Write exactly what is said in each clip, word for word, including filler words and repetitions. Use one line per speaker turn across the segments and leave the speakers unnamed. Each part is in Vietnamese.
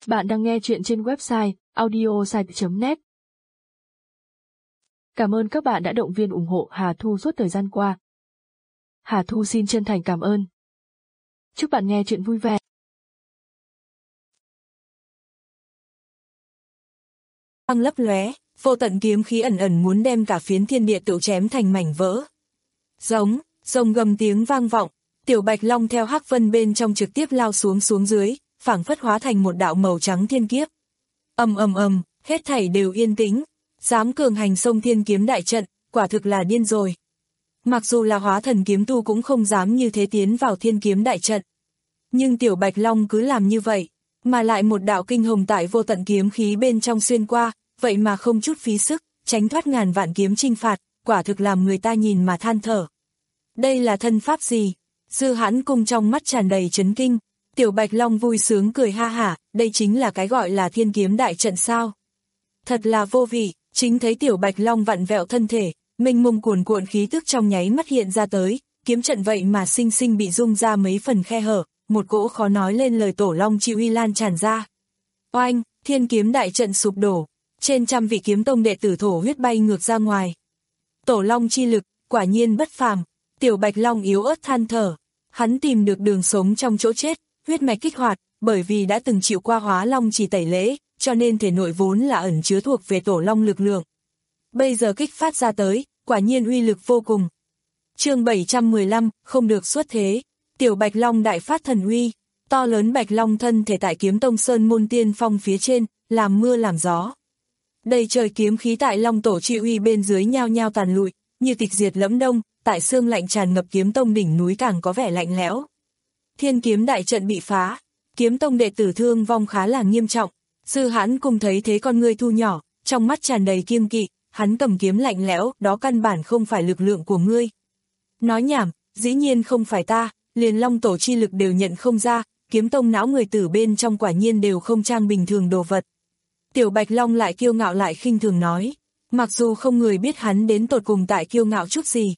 Bạn đang nghe chuyện trên website audiosite chấm net. Cảm ơn các bạn đã động viên ủng hộ Hà Thu suốt thời gian qua. Hà Thu xin chân thành cảm ơn. Chúc bạn nghe chuyện vui vẻ.
Quang lấp lóe, vô tận kiếm khí ẩn ẩn muốn đem cả phiến thiên địa tự chém thành mảnh vỡ. Giống, rồng gầm tiếng vang vọng, tiểu bạch long theo hắc vân bên trong trực tiếp lao xuống xuống dưới, phảng phất hóa thành một đạo màu trắng thiên kiếp. Ầm ầm ầm, hết thảy đều yên tĩnh, dám cường hành xông thiên kiếm đại trận, quả thực là điên rồi. Mặc dù là hóa thần kiếm tu cũng không dám như thế tiến vào thiên kiếm đại trận. Nhưng tiểu bạch long cứ làm như vậy, mà lại một đạo kinh hồng tại vô tận kiếm khí bên trong xuyên qua, vậy mà không chút phí sức, tránh thoát ngàn vạn kiếm chinh phạt, quả thực làm người ta nhìn mà than thở. Đây là thân pháp gì? Dư Hãn Cung trong mắt tràn đầy chấn kinh, tiểu bạch long vui sướng cười ha hả, đây chính là cái gọi là thiên kiếm đại trận sao? Thật là vô vị, chính thấy tiểu bạch long vặn vẹo thân thể, mênh mông cuồn cuộn khí tức trong nháy mắt hiện ra tới, kiếm trận vậy mà sinh sinh bị rung ra mấy phần khe hở, một cỗ khó nói lên lời tổ long chi uy lan tràn ra. Oanh, thiên kiếm đại trận sụp đổ, trên trăm vị kiếm tông đệ tử thổ huyết bay ngược ra ngoài. Tổ long chi lực, quả nhiên bất phàm, tiểu bạch long yếu ớt than thở, hắn tìm được đường sống trong chỗ chết, huyết mạch kích hoạt, bởi vì đã từng chịu qua hóa long chỉ tẩy lễ, cho nên thể nội vốn là ẩn chứa thuộc về tổ long lực lượng. Bây giờ kích phát ra tới, quả nhiên uy lực vô cùng. Chương bảy trăm mười lăm, không được xuất thế. Tiểu bạch long đại phát thần uy, to lớn bạch long thân thể tại kiếm tông sơn môn tiên phong phía trên, làm mưa làm gió. Đầy trời kiếm khí tại long tổ chi uy bên dưới nhao nhao tàn lụi, như tịch diệt lẫm đông, tại xương lạnh tràn ngập kiếm tông đỉnh núi càng có vẻ lạnh lẽo. Thiên kiếm đại trận bị phá, kiếm tông đệ tử thương vong khá là nghiêm trọng. Dư Hãn Cung thấy thế con ngươi thu nhỏ, trong mắt tràn đầy kiêng kỵ, hắn cầm kiếm lạnh lẽo, đó căn bản không phải lực lượng của ngươi. Nói nhảm, dĩ nhiên không phải ta, liền long tổ chi lực đều nhận không ra, kiếm tông não người tử bên trong quả nhiên đều không trang bình thường đồ vật. Tiểu bạch long lại kiêu ngạo lại khinh thường nói, mặc dù không người biết hắn đến tột cùng tại kiêu ngạo chút gì.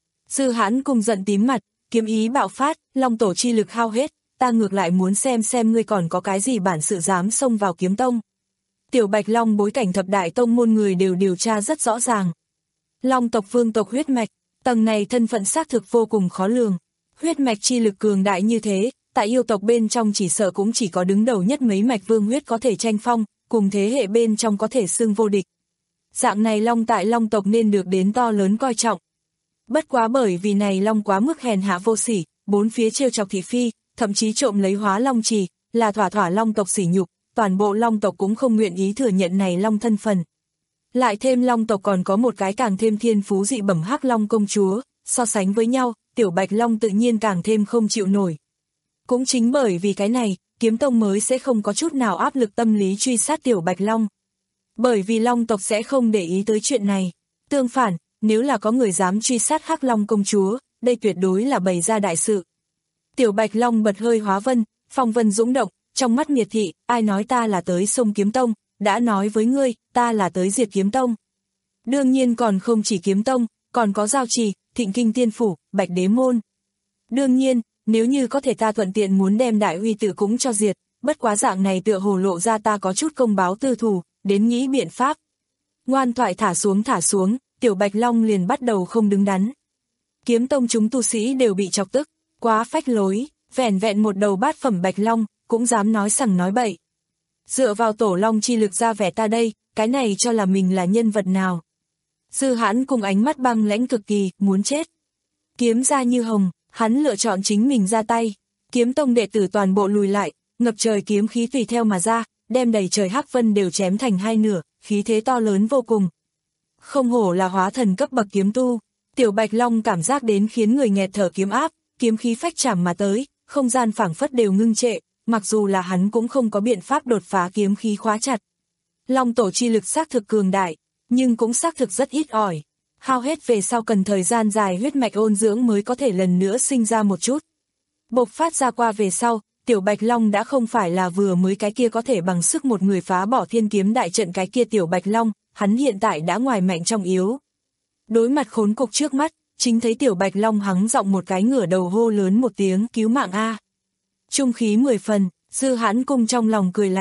Dư Hãn Cung giận tím mặt, kiếm ý bạo phát, long tổ chi lực hao hết, ta ngược lại muốn xem xem ngươi còn có cái gì bản sự dám xông vào kiếm tông. Tiểu bạch long bối cảnh thập đại tông môn người đều điều tra rất rõ ràng. Long tộc vương tộc huyết mạch, tầng này thân phận xác thực vô cùng khó lường. Huyết mạch chi lực cường đại như thế, tại yêu tộc bên trong chỉ sợ cũng chỉ có đứng đầu nhất mấy mạch vương huyết có thể tranh phong, cùng thế hệ bên trong có thể xưng vô địch. Dạng này long tại long tộc nên được đến to lớn coi trọng. Bất quá bởi vì này long quá mức hèn hạ vô sỉ, bốn phía trêu chọc thị phi, thậm chí trộm lấy hóa long trì, là thỏa thỏa long tộc sỉ nhục, toàn bộ long tộc cũng không nguyện ý thừa nhận này long thân phần. Lại thêm long tộc còn có một cái càng thêm thiên phú dị bẩm hắc long công chúa, so sánh với nhau, tiểu bạch long tự nhiên càng thêm không chịu nổi. Cũng chính bởi vì cái này, kiếm tông mới sẽ không có chút nào áp lực tâm lý truy sát tiểu bạch long. Bởi vì long tộc sẽ không để ý tới chuyện này. Tương phản, nếu là có người dám truy sát hắc long công chúa, đây tuyệt đối là bày ra đại sự. Tiểu bạch long bật hơi hóa vân, phong vân dũng động, trong mắt miệt thị, ai nói ta là tới sông kiếm tông, đã nói với ngươi, ta là tới diệt kiếm tông. Đương nhiên còn không chỉ kiếm tông, còn có giao trì, thịnh kinh tiên phủ, bạch đế môn. Đương nhiên, nếu như có thể ta thuận tiện muốn đem đại uy tự cũng cho diệt, bất quá dạng này tựa hồ lộ ra ta có chút công báo tư thù, đến nghĩ biện pháp. Ngoan thoại thả xuống thả xuống, tiểu bạch long liền bắt đầu không đứng đắn. Kiếm tông chúng tu sĩ đều bị chọc tức, quá phách lối, vẻn vẹn một đầu bát phẩm bạch long, cũng dám nói sằng nói bậy. Dựa vào tổ long chi lực ra vẻ ta đây, cái này cho là mình là nhân vật nào. Dư Hãn cùng ánh mắt băng lãnh cực kỳ, muốn chết. Kiếm ra như hồng, hắn lựa chọn chính mình ra tay. Kiếm tông đệ tử toàn bộ lùi lại, ngập trời kiếm khí tùy theo mà ra, đem đầy trời hắc vân đều chém thành hai nửa, khí thế to lớn vô cùng. Không hổ là hóa thần cấp bậc kiếm tu, tiểu bạch long cảm giác đến khiến người nghẹt thở kiếm áp, kiếm khí phách chạm mà tới, không gian phảng phất đều ngưng trệ, mặc dù là hắn cũng không có biện pháp đột phá kiếm khí khóa chặt. Long tổ chi lực xác thực cường đại, nhưng cũng xác thực rất ít ỏi. Hao hết về sau cần thời gian dài huyết mạch ôn dưỡng mới có thể lần nữa sinh ra một chút. Bộc phát ra qua về sau, tiểu bạch long đã không phải là vừa mới cái kia có thể bằng sức một người phá bỏ thiên kiếm đại trận cái kia tiểu bạch long, hắn hiện tại đã ngoài mạnh trong yếu. Đối mặt khốn cục trước mắt, chính thấy tiểu bạch long hắng giọng một cái ngửa đầu hô lớn một tiếng cứu mạng a. Trung khí mười phần, Dư Hãn Cung trong lòng cười lạnh,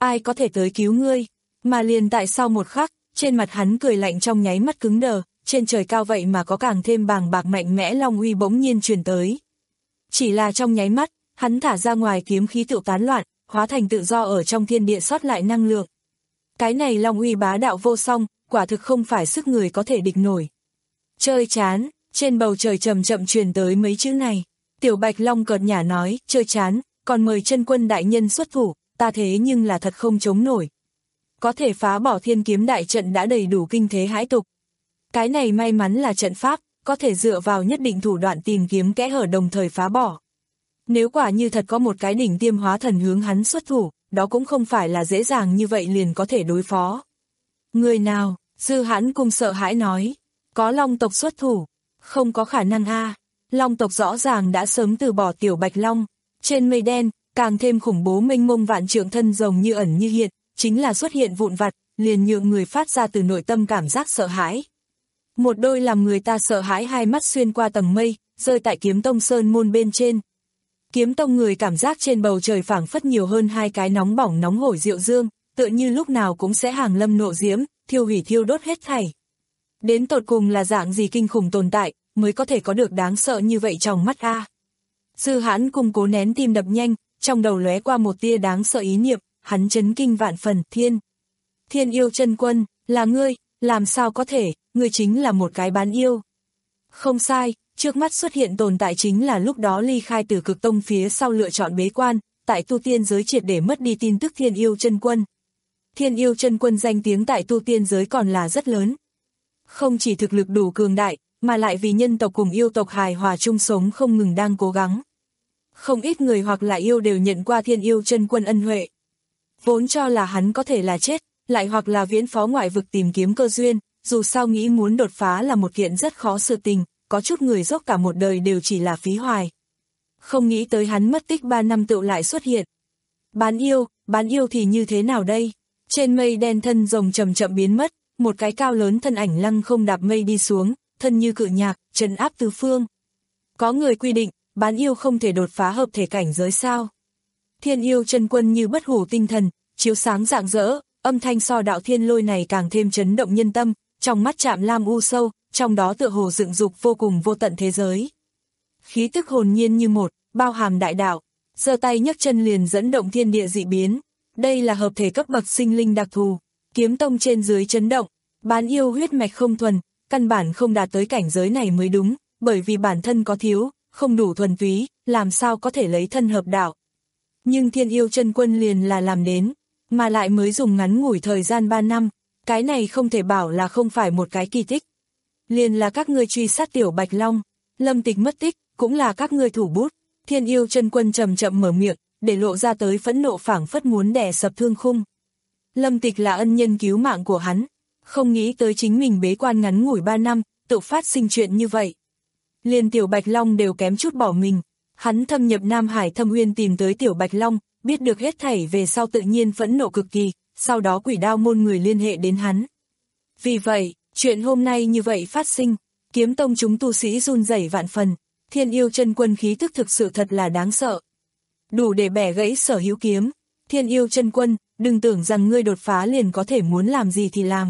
ai có thể tới cứu ngươi, mà liền tại sau một khắc, trên mặt hắn cười lạnh trong nháy mắt cứng đờ, trên trời cao vậy mà có càng thêm bàng bạc mạnh mẽ long uy bỗng nhiên truyền tới. Chỉ là trong nháy mắt, hắn thả ra ngoài kiếm khí tựu tán loạn, hóa thành tự do ở trong thiên địa sót lại năng lượng. Cái này long uy bá đạo vô song, quả thực không phải sức người có thể địch nổi. Chơi chán, trên bầu trời chậm chậm truyền tới mấy chữ này. Tiểu Bạch Long cợt nhả nói, chơi chán, còn mời chân quân đại nhân xuất thủ, ta thế nhưng là thật không chống nổi. Có thể phá bỏ thiên kiếm đại trận đã đầy đủ kinh thế hãi tục. Cái này may mắn là trận pháp, có thể dựa vào nhất định thủ đoạn tìm kiếm kẽ hở đồng thời phá bỏ. Nếu quả như thật có một cái đỉnh tiêm hóa thần hướng hắn xuất thủ, đó cũng không phải là dễ dàng như vậy liền có thể đối phó. Người nào? Dư Hãn Cung sợ hãi nói. Có Long tộc xuất thủ. Không có khả năng a. Long tộc rõ ràng đã sớm từ bỏ Tiểu Bạch Long. Trên mây đen, càng thêm khủng bố mênh mông vạn trượng thân rồng như ẩn như hiện, chính là xuất hiện vụn vặt, liền nhượng người phát ra từ nội tâm cảm giác sợ hãi. Một đôi làm người ta sợ hãi hai mắt xuyên qua tầng mây, rơi tại Kiếm Tông sơn môn bên trên. Kiếm Tông người cảm giác trên bầu trời phảng phất nhiều hơn hai cái nóng bỏng nóng hổi diệu dương, tựa như lúc nào cũng sẽ hàng lâm nộ diễm, thiêu hủy thiêu đốt hết thảy. Đến tột cùng là dạng gì kinh khủng tồn tại, mới có thể có được đáng sợ như vậy trong mắt a. Dư Hãn Cung cố nén tim đập nhanh, trong đầu lóe qua một tia đáng sợ ý niệm, hắn chấn kinh vạn phần, thiên. Thiên yêu chân quân, là ngươi, làm sao có thể, ngươi chính là một cái bán yêu. Không sai, trước mắt xuất hiện tồn tại chính là lúc đó ly khai từ Cực Tông phía sau lựa chọn bế quan, tại tu tiên giới triệt để mất đi tin tức thiên yêu chân quân. Thiên yêu chân quân danh tiếng tại tu tiên giới còn là rất lớn. Không chỉ thực lực đủ cường đại, mà lại vì nhân tộc cùng yêu tộc hài hòa chung sống không ngừng đang cố gắng. Không ít người hoặc là yêu đều nhận qua thiên yêu chân quân ân huệ. Vốn cho là hắn có thể là chết, lại hoặc là viễn phó ngoại vực tìm kiếm cơ duyên, dù sao nghĩ muốn đột phá là một kiện rất khó sự tình, có chút người dốc cả một đời đều chỉ là phí hoài. Không nghĩ tới hắn mất tích ba năm tựu lại xuất hiện. Bán yêu, bán yêu thì như thế nào đây? Trên mây đen thân rồng chậm chậm biến mất, một cái cao lớn thân ảnh lăng không đạp mây đi xuống, thân như cự nhạc, trấn áp tứ phương. Có người quy định, bán yêu không thể đột phá hợp thể cảnh giới sao? Thiên yêu chân quân như bất hủ tinh thần, chiếu sáng rạng rỡ, âm thanh so đạo thiên lôi này càng thêm chấn động nhân tâm, trong mắt chạm lam u sâu, trong đó tựa hồ dựng dục vô cùng vô tận thế giới. Khí tức hồn nhiên như một, bao hàm đại đạo, giơ tay nhấc chân liền dẫn động thiên địa dị biến. Đây là hợp thể cấp bậc sinh linh đặc thù, Kiếm Tông trên dưới chấn động, bán yêu huyết mạch không thuần, căn bản không đạt tới cảnh giới này mới đúng, bởi vì bản thân có thiếu, không đủ thuần túy, làm sao có thể lấy thân hợp đạo. Nhưng thiên yêu chân quân liền là làm đến, mà lại mới dùng ngắn ngủi thời gian ba năm, cái này không thể bảo là không phải một cái kỳ tích. Liền là các ngươi truy sát Tiểu Bạch Long, Lâm Tịch mất tích, cũng là các ngươi thủ bút. Thiên yêu chân quân chậm chậm mở miệng, để lộ ra tới phẫn nộ phảng phất muốn đè sập thương khung. Lâm Tịch là ân nhân cứu mạng của hắn, không nghĩ tới chính mình bế quan ngắn ngủi ba năm, tự phát sinh chuyện như vậy. Liền Tiểu Bạch Long đều kém chút bỏ mình, hắn thâm nhập Nam Hải Thâm Uyên tìm tới Tiểu Bạch Long, biết được hết thảy về sau tự nhiên phẫn nộ cực kỳ, sau đó Quỷ Đao môn người liên hệ đến hắn. Vì vậy, chuyện hôm nay như vậy phát sinh, Kiếm Tông chúng tu sĩ run rẩy vạn phần, thiên yêu chân quân khí tức thực sự thật là đáng sợ. Đủ để bẻ gãy sở hữu kiếm, thiên yêu chân quân, đừng tưởng rằng ngươi đột phá liền có thể muốn làm gì thì làm.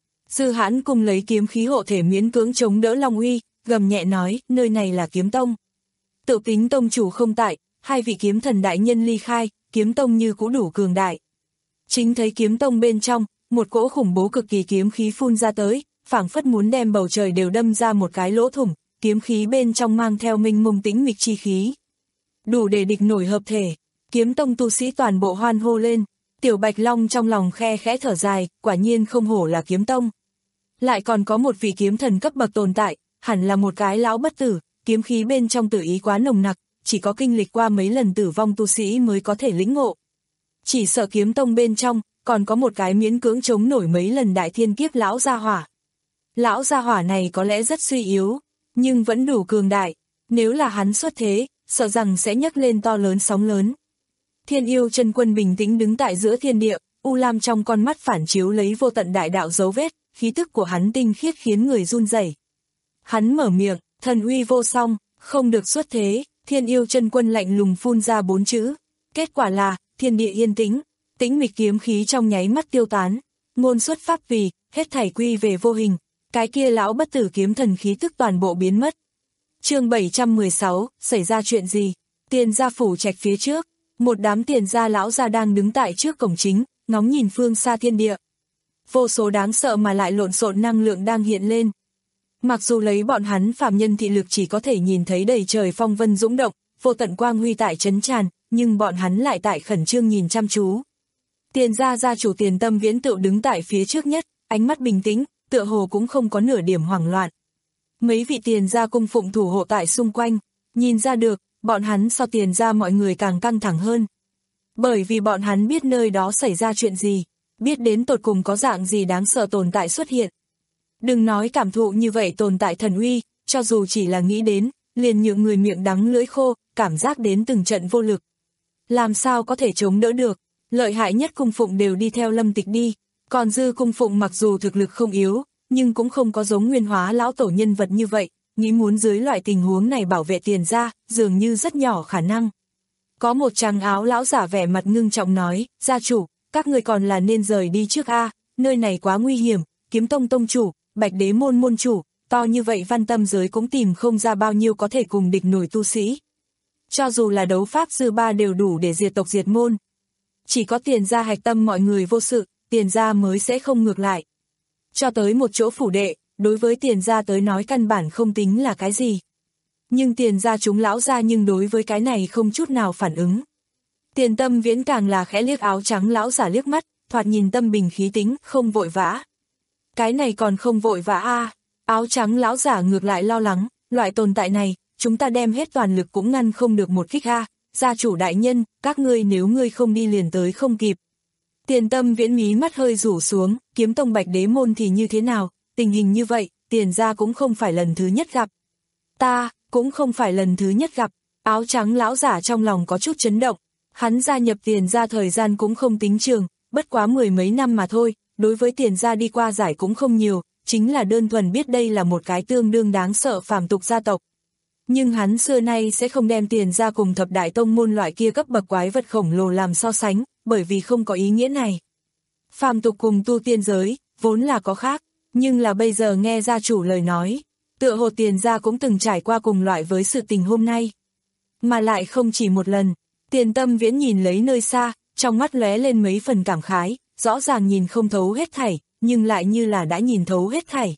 Dư Hãn Cung lấy kiếm khí hộ thể miễn cưỡng chống đỡ Long uy, gầm nhẹ nói, nơi này là Kiếm Tông. Tự tính tông chủ không tại, hai vị kiếm thần đại nhân ly khai, Kiếm Tông như cũ đủ cường đại. Chính thấy Kiếm Tông bên trong, một cỗ khủng bố cực kỳ kiếm khí phun ra tới, phảng phất muốn đem bầu trời đều đâm ra một cái lỗ thủng, kiếm khí bên trong mang theo mênh mông tĩnh mịch chi khí. Đủ để địch nổi hợp thể, Kiếm Tông tu sĩ toàn bộ hoan hô lên, Tiểu Bạch Long trong lòng khe khẽ thở dài, quả nhiên không hổ là Kiếm Tông. Lại còn có một vị kiếm thần cấp bậc tồn tại, hẳn là một cái lão bất tử, kiếm khí bên trong tử ý quá nồng nặc, chỉ có kinh lịch qua mấy lần tử vong tu sĩ mới có thể lĩnh ngộ. Chỉ sợ Kiếm Tông bên trong, còn có một cái miễn cưỡng chống nổi mấy lần đại thiên kiếp lão gia hỏa. Lão gia hỏa này có lẽ rất suy yếu, nhưng vẫn đủ cường đại, nếu là hắn xuất thế, sợ rằng sẽ nhấc lên to lớn sóng lớn. Thiên yêu chân quân bình tĩnh đứng tại giữa thiên địa, u lam trong con mắt phản chiếu lấy vô tận đại đạo dấu vết, khí tức của hắn tinh khiết khiến người run rẩy. Hắn mở miệng, thần uy vô song, không được xuất thế, thiên yêu chân quân lạnh lùng phun ra bốn chữ. Kết quả là, thiên địa yên tĩnh, tĩnh mịch kiếm khí trong nháy mắt tiêu tán, ngôn xuất pháp vì, hết thảy quy về vô hình, cái kia lão bất tử kiếm thần khí tức toàn bộ biến mất. Chương bảy trăm mười sáu, xảy ra chuyện gì? Tiền gia phủ trạch phía trước, một đám tiền gia lão gia đang đứng tại trước cổng chính, ngóng nhìn phương xa thiên địa. Vô số đáng sợ mà lại lộn xộn năng lượng đang hiện lên. Mặc dù lấy bọn hắn phàm nhân thị lực chỉ có thể nhìn thấy đầy trời phong vân dũng động, vô tận quang huy tại chấn tràn, nhưng bọn hắn lại tại khẩn trương nhìn chăm chú. Tiền gia gia chủ Tiền Tâm Viễn tự đứng tại phía trước nhất, ánh mắt bình tĩnh, tựa hồ cũng không có nửa điểm hoảng loạn. Mấy vị tiền gia cung phụng thủ hộ tại xung quanh, nhìn ra được, bọn hắn so tiền gia mọi người càng căng thẳng hơn. Bởi vì bọn hắn biết nơi đó xảy ra chuyện gì, biết đến tột cùng có dạng gì đáng sợ tồn tại xuất hiện. Đừng nói cảm thụ như vậy tồn tại thần uy, cho dù chỉ là nghĩ đến, liền nhượng người miệng đắng lưỡi khô, cảm giác đến từng trận vô lực. Làm sao có thể chống đỡ được, lợi hại nhất cung phụng đều đi theo Lâm Tịch đi, còn dư cung phụng mặc dù thực lực không yếu, nhưng cũng không có giống Nguyên Hóa lão tổ nhân vật như vậy, nghĩ muốn dưới loại tình huống này bảo vệ tiền gia, dường như rất nhỏ khả năng. Có một trắng áo lão giả vẻ mặt ngưng trọng nói, gia chủ, các người còn là nên rời đi trước a, nơi này quá nguy hiểm, Kiếm Tông tông chủ, Bạch Đế môn môn chủ, to như vậy văn tâm giới cũng tìm không ra bao nhiêu có thể cùng địch nổi tu sĩ. Cho dù là đấu pháp dư ba đều đủ để diệt tộc diệt môn. Chỉ có tiền gia hạch tâm mọi người vô sự, tiền gia mới sẽ không ngược lại. Cho tới một chỗ phủ đệ, đối với tiền gia tới nói căn bản không tính là cái gì. Nhưng tiền gia chúng lão gia nhưng đối với cái này không chút nào phản ứng. Tiền Tâm Viễn càng là khẽ liếc áo trắng lão giả liếc mắt, thoạt nhìn tâm bình khí tĩnh, không vội vã. Cái này còn không vội vã a à. Áo trắng lão giả ngược lại lo lắng, loại tồn tại này, chúng ta đem hết toàn lực cũng ngăn không được một kích a à. Gia chủ đại nhân, các ngươi nếu ngươi không đi liền tới không kịp. Tiền Tâm Viễn mí mắt hơi rủ xuống, Kiếm Tông Bạch Đế môn thì như thế nào, tình hình như vậy, tiền gia cũng không phải lần thứ nhất gặp. Ta, cũng không phải lần thứ nhất gặp, áo trắng lão giả trong lòng có chút chấn động, hắn gia nhập tiền gia thời gian cũng không tính trường, bất quá mười mấy năm mà thôi, đối với tiền gia đi qua giải cũng không nhiều, chính là đơn thuần biết đây là một cái tương đương đáng sợ phàm tục gia tộc. Nhưng hắn xưa nay sẽ không đem tiền gia cùng thập đại tông môn loại kia cấp bậc quái vật khổng lồ làm so sánh, bởi vì không có ý nghĩa này. Phàm tục cùng tu tiên giới, vốn là có khác, nhưng là bây giờ nghe gia chủ lời nói, tựa hồ tiền gia cũng từng trải qua cùng loại với sự tình hôm nay. Mà lại không chỉ một lần, Tiền Tâm Viễn nhìn lấy nơi xa, trong mắt lóe lên mấy phần cảm khái, rõ ràng nhìn không thấu hết thảy, nhưng lại như là đã nhìn thấu hết thảy.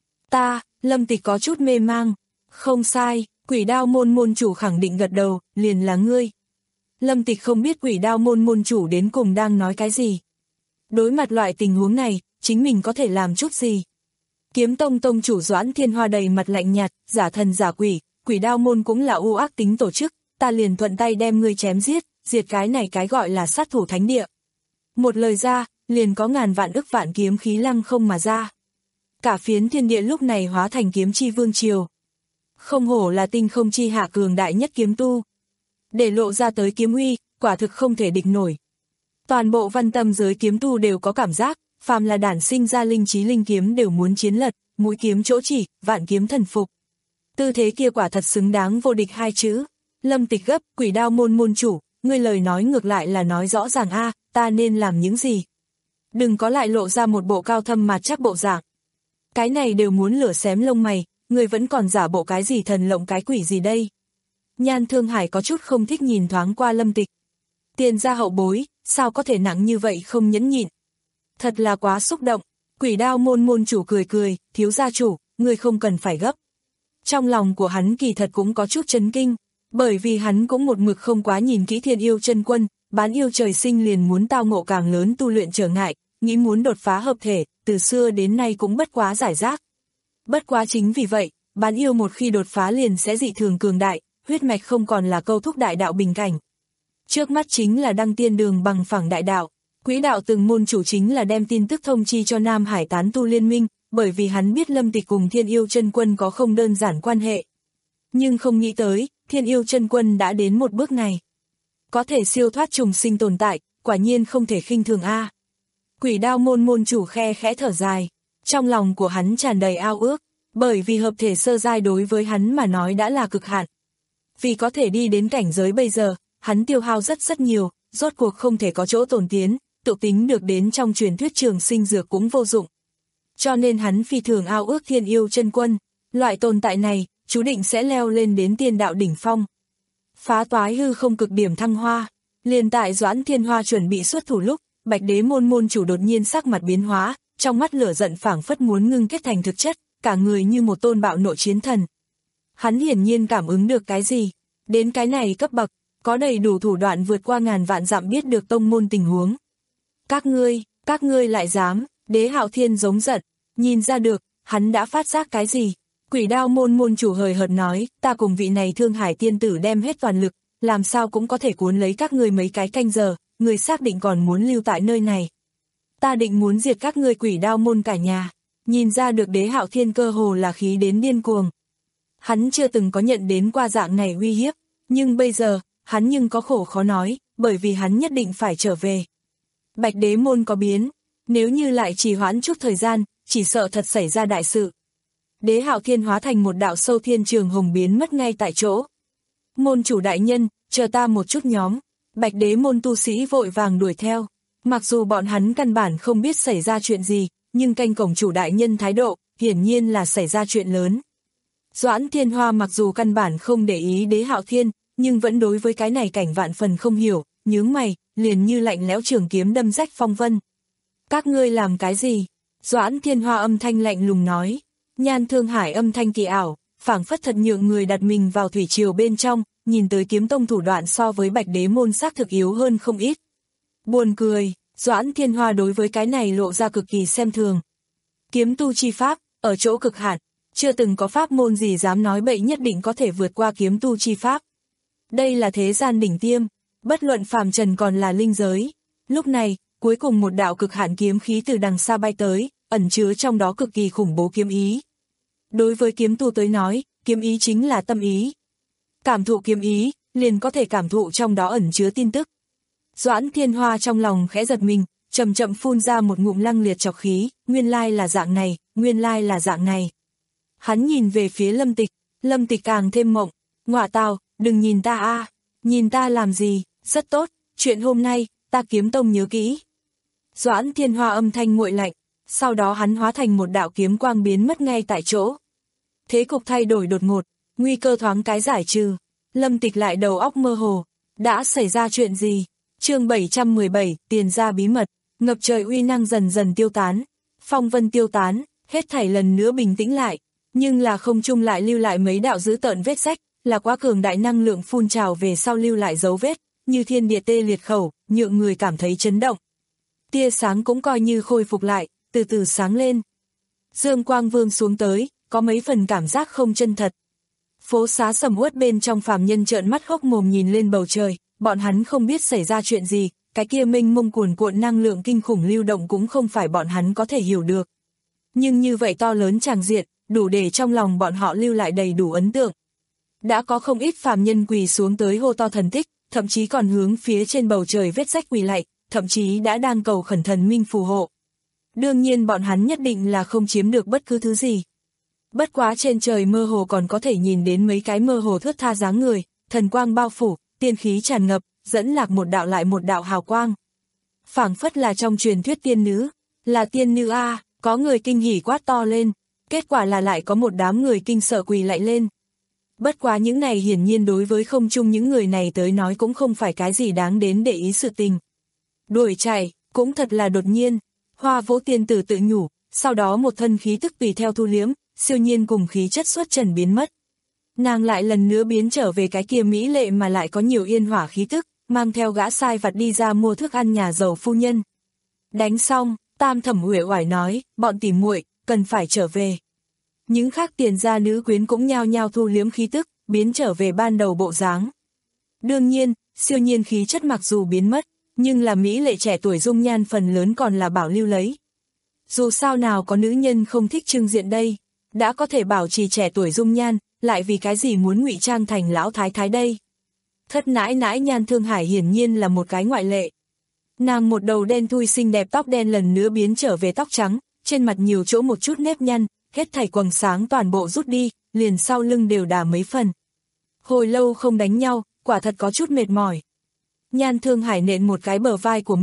Ta, Lâm Tịch có chút mê mang, không sai, Quỷ Đao môn môn chủ khẳng định gật đầu, liền là ngươi. Lâm Tịch không biết Quỷ Đao môn môn chủ đến cùng đang nói cái gì. Đối mặt loại tình huống này, chính mình có thể làm chút gì. Kiếm Tông tông chủ Doãn Thiên Hoa đầy mặt lạnh nhạt, giả thần giả quỷ, Quỷ Đao môn cũng là u ác tính tổ chức, ta liền thuận tay đem ngươi chém giết, diệt cái này cái gọi là sát thủ thánh địa. Một lời ra, liền có ngàn vạn ức vạn kiếm khí lăng không mà ra. Cả phiến thiên địa lúc này hóa thành kiếm chi vương triều. Không hổ là tinh không chi hạ cường đại nhất kiếm tu. Để lộ ra tới kiếm uy, quả thực không thể địch nổi. Toàn bộ văn tâm giới kiếm tu đều có cảm giác, phàm là đản sinh ra linh trí linh kiếm đều muốn chiến lật, mũi kiếm chỗ chỉ, vạn kiếm thần phục. Tư thế kia quả thật xứng đáng vô địch hai chữ. Lâm Tịch gấp, Quỷ Đao môn môn chủ, ngươi lời nói ngược lại là nói rõ ràng a, ta nên làm những gì. Đừng có lại lộ ra một bộ cao thâm mà chắc bộ dạng. Cái này đều muốn lửa xém lông mày, ngươi vẫn còn giả bộ cái gì thần lộng cái quỷ gì đây. Nhan Thương Hải có chút không thích nhìn thoáng qua Lâm Tịch. Tiền gia hậu bối, sao có thể nặng như vậy không nhẫn nhịn. Thật là quá xúc động, Quỷ Đao môn môn chủ cười cười, thiếu gia chủ, ngươi không cần phải gấp. Trong lòng của hắn kỳ thật cũng có chút chấn kinh, bởi vì hắn cũng một mực không quá nhìn kỹ Thiên Yêu Chân Quân, bán yêu trời sinh liền muốn tao ngộ càng lớn tu luyện trở ngại, nghĩ muốn đột phá hợp thể, từ xưa đến nay cũng bất quá giải rác. Bất quá chính vì vậy, bán yêu một khi đột phá liền sẽ dị thường cường đại, huyết mạch không còn là câu thúc đại đạo bình cảnh. Trước mắt chính là đăng tiên đường bằng phẳng đại đạo, quỹ đạo từng môn chủ chính là đem tin tức thông chi cho Nam Hải tán tu liên minh, bởi vì hắn biết Lâm Tịch cùng Thiên Yêu Chân Quân có không đơn giản quan hệ. Nhưng không nghĩ tới, Thiên Yêu Chân Quân đã đến một bước này. Có thể siêu thoát trùng sinh tồn tại, quả nhiên không thể khinh thường a. Quỷ Đao môn môn chủ khe khẽ thở dài, trong lòng của hắn tràn đầy ao ước, bởi vì hợp thể sơ giai đối với hắn mà nói đã là cực hạn. Vì có thể đi đến cảnh giới bây giờ, hắn tiêu hao rất rất nhiều, rốt cuộc không thể có chỗ tồn tiến, tự tính được đến trong truyền thuyết trường sinh dược cũng vô dụng. Cho nên hắn phi thường ao ước Thiên Yêu chân quân, loại tồn tại này, chú định sẽ leo lên đến tiên đạo đỉnh phong. Phá toái hư không cực điểm thăng hoa, liền tại Doãn Thiên Hoa chuẩn bị xuất thủ lúc, Bạch Đế môn môn chủ đột nhiên sắc mặt biến hóa, trong mắt lửa giận phảng phất muốn ngưng kết thành thực chất, cả người như một tôn bạo nộ chiến thần. Hắn hiển nhiên cảm ứng được cái gì, đến cái này cấp bậc, có đầy đủ thủ đoạn vượt qua ngàn vạn dặm biết được tông môn tình huống. Các ngươi, các ngươi lại dám, Đế Hạo Thiên giống giận, nhìn ra được, hắn đã phát giác cái gì. Quỷ Đao môn môn chủ hời hợt nói, ta cùng vị này Thương Hải tiên tử đem hết toàn lực, làm sao cũng có thể cuốn lấy các ngươi mấy cái canh giờ, người xác định còn muốn lưu tại nơi này. Ta định muốn diệt các ngươi Quỷ Đao môn cả nhà. Nhìn ra được Đế Hạo Thiên cơ hồ là khí đến điên cuồng. Hắn chưa từng có nhận đến qua dạng này uy hiếp, nhưng bây giờ, hắn nhưng có khổ khó nói, bởi vì hắn nhất định phải trở về. Bạch Đế môn có biến, nếu như lại trì hoãn chút thời gian, chỉ sợ thật xảy ra đại sự. Đế Hạo Thiên hóa thành một đạo sâu thiên trường hồng biến mất ngay tại chỗ. Môn chủ đại nhân, chờ ta một chút nhóm. Bạch Đế môn tu sĩ vội vàng đuổi theo. Mặc dù bọn hắn căn bản không biết xảy ra chuyện gì, nhưng canh cổng chủ đại nhân thái độ, hiển nhiên là xảy ra chuyện lớn. Doãn Thiên Hoa mặc dù căn bản không để ý Đế Hạo Thiên, nhưng vẫn đối với cái này cảnh vạn phần không hiểu, nhướng mày, liền như lạnh lẽo trường kiếm đâm rách phong vân. Các ngươi làm cái gì? Doãn Thiên Hoa âm thanh lạnh lùng nói. Nhan Thương Hải âm thanh kỳ ảo, phảng phất thật nhượng người đặt mình vào thủy triều bên trong, nhìn tới kiếm tông thủ đoạn so với Bạch Đế môn xác thực yếu hơn không ít. Buồn cười, Doãn Thiên Hoa đối với cái này lộ ra cực kỳ xem thường. Kiếm tu chi pháp, ở chỗ cực hạn, chưa từng có pháp môn gì dám nói bậy nhất định có thể vượt qua kiếm tu chi pháp. Đây là thế gian đỉnh tiêm, bất luận phàm trần còn là linh giới. Lúc này, cuối cùng một đạo cực hạn kiếm khí từ đằng xa bay tới, ẩn chứa trong đó cực kỳ khủng bố kiếm ý. Đối với kiếm tu tới nói, kiếm ý chính là tâm ý. Cảm thụ kiếm ý, liền có thể cảm thụ trong đó ẩn chứa tin tức. Doãn Thiên Hoa trong lòng khẽ giật mình, chậm chậm phun ra một ngụm lăng liệt trọc khí, nguyên lai là dạng này, nguyên lai là dạng này. Hắn nhìn về phía Lâm Tịch, Lâm Tịch càng thêm mộng, ngọa tào, đừng nhìn ta a, nhìn ta làm gì, rất tốt, chuyện hôm nay, ta kiếm tông nhớ kỹ. Doãn Thiên Hoa âm thanh nguội lạnh, sau đó hắn hóa thành một đạo kiếm quang biến mất ngay tại chỗ. Thế cục thay đổi đột ngột, nguy cơ thoáng cái giải trừ, Lâm Tịch lại đầu óc mơ hồ, đã xảy ra chuyện gì? Chương bảy trăm mười bảy, tiền gia bí mật, ngập trời uy năng dần dần tiêu tán, phong vân tiêu tán, hết thảy lần nữa bình tĩnh lại, nhưng là không trung lại lưu lại mấy đạo dữ tợn vết rách, là quá cường đại năng lượng phun trào về sau lưu lại dấu vết, như thiên địa tê liệt khẩu, nhượng người cảm thấy chấn động. Tia sáng cũng coi như khôi phục lại, từ từ sáng lên. Dương quang vương xuống tới, có mấy phần cảm giác không chân thật. Phố xá sầm uất bên trong phàm nhân trợn mắt hốc mồm nhìn lên bầu trời, bọn hắn không biết xảy ra chuyện gì, cái kia mênh mông cuồn cuộn năng lượng kinh khủng lưu động cũng không phải bọn hắn có thể hiểu được. Nhưng như vậy to lớn tràng diện, đủ để trong lòng bọn họ lưu lại đầy đủ ấn tượng. Đã có không ít phàm nhân quỳ xuống tới hô to thần tích, thậm chí còn hướng phía trên bầu trời vết rách quỳ lạy, thậm chí đã đang cầu khẩn thần minh phù hộ. Đương nhiên bọn hắn nhất định là không chiếm được bất cứ thứ gì. Bất quá trên trời mơ hồ còn có thể nhìn đến mấy cái mơ hồ thướt tha dáng người, thần quang bao phủ, tiên khí tràn ngập, dẫn lạc một đạo lại một đạo hào quang. Phảng phất là trong truyền thuyết tiên nữ, là tiên nữ a, à, có người kinh hỉ quát to lên, kết quả là lại có một đám người kinh sợ quỳ lại lên. Bất quá những này hiển nhiên đối với không chung những người này tới nói cũng không phải cái gì đáng đến để ý sự tình. Đuổi chạy, cũng thật là đột nhiên, Hoa Vỗ tiên tử tự nhủ, sau đó một thân khí tức tùy theo thu liếm, siêu nhiên cùng khí chất xuất trần biến mất. Nàng lại lần nữa biến trở về cái kia mỹ lệ mà lại có nhiều yên hỏa khí tức, mang theo gã sai vặt đi ra mua thức ăn nhà giàu phu nhân. Đánh xong, Tam Thẩm uể oải nói, bọn tỉ muội cần phải trở về. Những khác tiền gia nữ quyến cũng nhao nhao thu liếm khí tức, biến trở về ban đầu bộ dáng. Đương nhiên, siêu nhiên khí chất mặc dù biến mất, nhưng là mỹ lệ trẻ tuổi dung nhan phần lớn còn là bảo lưu lấy. Dù sao nào có nữ nhân không thích trưng diện đây, đã có thể bảo trì trẻ tuổi dung nhan, lại vì cái gì muốn ngụy trang thành lão thái thái đây. Thất nãi nãi Nhan Thương Hải hiển nhiên là một cái ngoại lệ. Nàng một đầu đen thui xinh đẹp tóc đen lần nữa biến trở về tóc trắng, trên mặt nhiều chỗ một chút nếp nhăn, hết thảy quầng sáng toàn bộ rút đi, liền sau lưng đều đà mấy phần. Hồi lâu không đánh nhau, quả thật có chút mệt mỏi. Nhan Thương Hải nện một cái bờ vai của mình,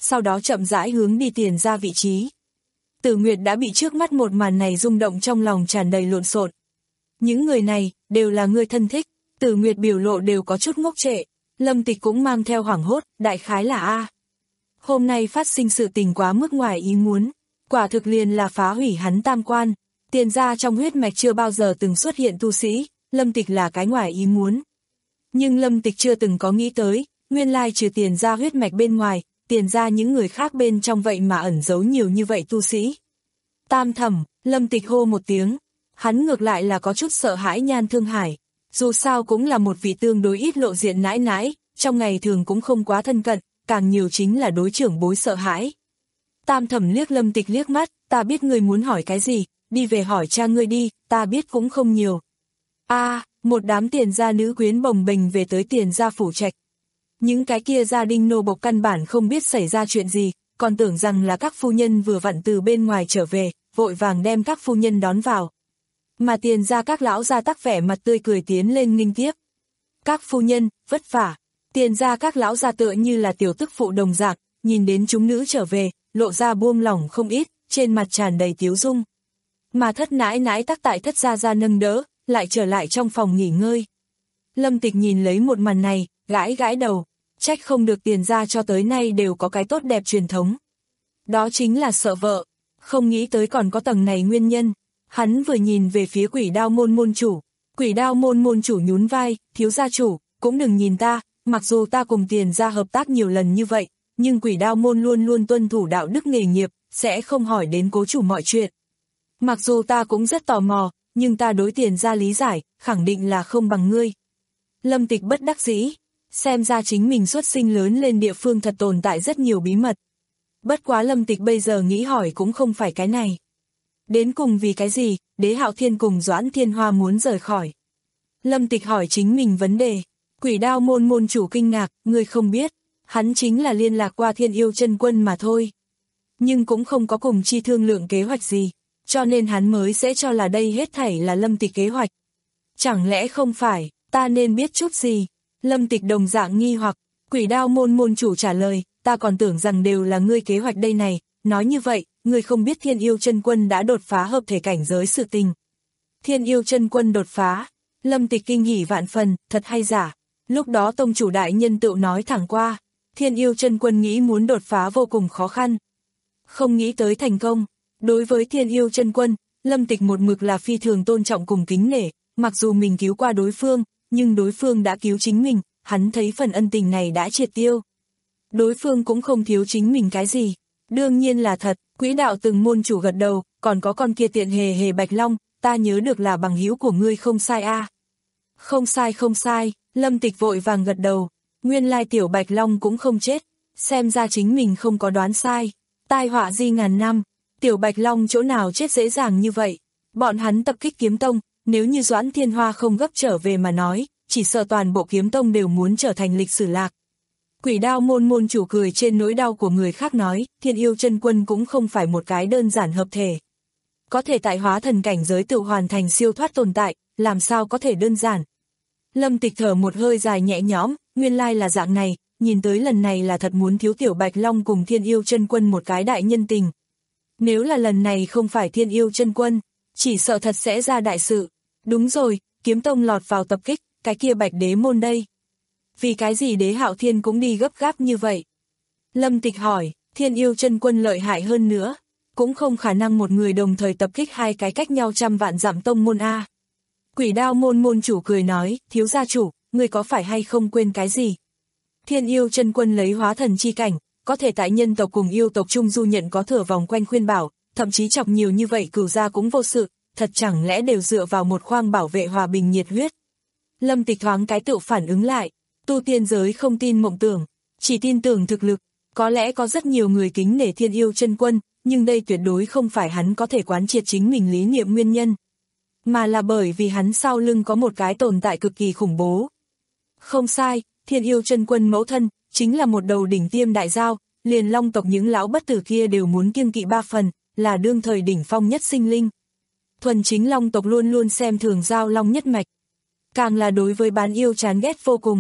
sau đó chậm rãi hướng đi Tiền ra vị trí. Tử Nguyệt đã bị trước mắt một màn này rung động, trong lòng tràn đầy lộn xộn. Những người này, đều là người thân thích. Tử Nguyệt biểu lộ đều có chút ngốc trệ. Lâm Tịch cũng mang theo hoảng hốt, đại khái là A. Hôm nay phát sinh sự tình quá mức ngoài ý muốn. Quả thực liền là phá hủy hắn tam quan. Tiền ra trong huyết mạch chưa bao giờ từng xuất hiện tu sĩ, Lâm Tịch là cái ngoài ý muốn. Nhưng Lâm Tịch chưa từng có nghĩ tới, nguyên lai trừ Tiền ra huyết mạch bên ngoài, Tiền ra những người khác bên trong vậy mà ẩn giấu nhiều như vậy tu sĩ. Tam thẩm, Lâm Tịch hô một tiếng, hắn ngược lại là có chút sợ hãi Nhan Thương Hải, dù sao cũng là một vị tương đối ít lộ diện nãi nãi, trong ngày thường cũng không quá thân cận, càng nhiều chính là đối trưởng bối sợ hãi. Tam thẩm liếc Lâm Tịch liếc mắt, ta biết ngươi muốn hỏi cái gì, đi về hỏi cha ngươi đi, ta biết cũng không nhiều. A, à, một đám Tiền gia nữ quyến bồng bềnh về tới Tiền gia phủ trạch. Những cái kia gia đình nô bộc căn bản không biết xảy ra chuyện gì, còn tưởng rằng là các phu nhân vừa vặn từ bên ngoài trở về, vội vàng đem các phu nhân đón vào. Mà Tiền gia các lão gia tắc vẻ mặt tươi cười tiến lên nghênh tiếp. Các phu nhân, vất vả. Tiền gia các lão gia tựa như là tiểu tức phụ đồng dạng, nhìn đến chúng nữ trở về, lộ ra buông lỏng không ít, trên mặt tràn đầy tiếu dung. Mà thất nãi nãi tắc tại thất gia gia nâng đỡ, lại trở lại trong phòng nghỉ ngơi. Lâm Tịch nhìn lấy một màn này, gãi gãi đầu, trách không được Tiền gia cho tới nay đều có cái tốt đẹp truyền thống. Đó chính là sợ vợ, không nghĩ tới còn có tầng này nguyên nhân. Hắn vừa nhìn về phía Quỷ Đao môn môn chủ, Quỷ Đao môn môn chủ nhún vai, thiếu gia chủ, cũng đừng nhìn ta, mặc dù ta cùng Tiền gia hợp tác nhiều lần như vậy, nhưng Quỷ Đao môn luôn luôn tuân thủ đạo đức nghề nghiệp, sẽ không hỏi đến cố chủ mọi chuyện. Mặc dù ta cũng rất tò mò, nhưng ta đối Tiền gia lý giải, khẳng định là không bằng ngươi. Lâm Tịch bất đắc dĩ, xem ra chính mình xuất sinh lớn lên địa phương thật tồn tại rất nhiều bí mật. Bất quá Lâm Tịch bây giờ nghĩ hỏi cũng không phải cái này. Đến cùng vì cái gì, Đế Hạo Thiên cùng Doãn Thiên Hoa muốn rời khỏi. Lâm Tịch hỏi chính mình vấn đề. Quỷ Đao môn môn chủ kinh ngạc, ngươi không biết, hắn chính là liên lạc qua Thiên Yêu Chân Quân mà thôi. Nhưng cũng không có cùng chi thương lượng kế hoạch gì, cho nên hắn mới sẽ cho là đây hết thảy là Lâm Tịch kế hoạch. Chẳng lẽ không phải, ta nên biết chút gì? Lâm Tịch đồng dạng nghi hoặc. Quỷ Đao môn môn chủ trả lời, ta còn tưởng rằng đều là ngươi kế hoạch đây này, nói như vậy, ngươi không biết Thiên Yêu Chân Quân đã đột phá hợp thể cảnh giới sự tình. Thiên Yêu Chân Quân đột phá, Lâm Tịch kinh hỉ vạn phần, thật hay giả. Lúc đó tông chủ đại nhân tự nói thẳng qua, Thiên Yêu Chân Quân nghĩ muốn đột phá vô cùng khó khăn. Không nghĩ tới thành công. Đối với Thiên Yêu Chân Quân, Lâm Tịch một mực là phi thường tôn trọng cùng kính nể, mặc dù mình cứu qua đối phương, nhưng đối phương đã cứu chính mình, hắn thấy phần ân tình này đã triệt tiêu. Đối phương cũng không thiếu chính mình cái gì. Đương nhiên là thật, Quỹ Đạo từng môn chủ gật đầu, còn có con kia tiện hề hề Bạch Long, ta nhớ được là bằng hữu của ngươi không sai a. À. Không sai không sai, Lâm Tịch vội vàng gật đầu, nguyên lai tiểu Bạch Long cũng không chết, xem ra chính mình không có đoán sai. Tai họa di ngàn năm, tiểu Bạch Long chỗ nào chết dễ dàng như vậy. Bọn hắn tập kích Kiếm Tông, nếu như Doãn Thiên Hoa không gấp trở về mà nói, chỉ sợ toàn bộ Kiếm Tông đều muốn trở thành lịch sử lạc. Quỷ Đao môn môn chủ cười trên nỗi đau của người khác nói, Thiên Yêu Chân Quân cũng không phải một cái đơn giản hợp thể. Có thể tại hóa thần cảnh giới tự hoàn thành siêu thoát tồn tại, làm sao có thể đơn giản. Lâm Tịch thở một hơi dài nhẹ nhõm, nguyên lai là dạng này, nhìn tới lần này là thật muốn thiếu tiểu Bạch Long cùng Thiên Yêu Chân Quân một cái đại nhân tình. Nếu là lần này không phải Thiên Yêu Chân Quân, chỉ sợ thật sẽ ra đại sự. Đúng rồi, Kiếm Tông lọt vào tập kích, cái kia Bạch Đế môn đây. Vì cái gì Đế Hạo Thiên cũng đi gấp gáp như vậy? Lâm Tịch hỏi, Thiên Yêu Chân Quân lợi hại hơn nữa, cũng không khả năng một người đồng thời tập kích hai cái cách nhau trăm vạn dặm tông môn A. Quỷ Đao môn môn chủ cười nói, thiếu gia chủ, người có phải hay không quên cái gì? Thiên Yêu Chân Quân lấy hóa thần chi cảnh, có thể tại nhân tộc cùng yêu tộc chung du nhận có thừa vòng quanh khuyên bảo, thậm chí chọc nhiều như vậy cửu gia cũng vô sự, thật chẳng lẽ đều dựa vào một khoang bảo vệ hòa bình nhiệt huyết? Lâm Tịch thoáng cái tự phản ứng lại, tu tiên giới không tin mộng tưởng, chỉ tin tưởng thực lực, có lẽ có rất nhiều người kính nể Thiên Yêu Chân Quân, nhưng đây tuyệt đối không phải hắn có thể quán triệt chính mình lý niệm nguyên nhân, mà là bởi vì hắn sau lưng có một cái tồn tại cực kỳ khủng bố. Không sai, Thiên Yêu Chân Quân mẫu thân, chính là một đầu đỉnh tiêm đại giao, liền long tộc những lão bất tử kia đều muốn kiêng kỵ ba phần, là đương thời đỉnh phong nhất sinh linh. Thuần chính long tộc luôn luôn xem thường giao long nhất mạch, càng là đối với bán yêu chán ghét vô cùng.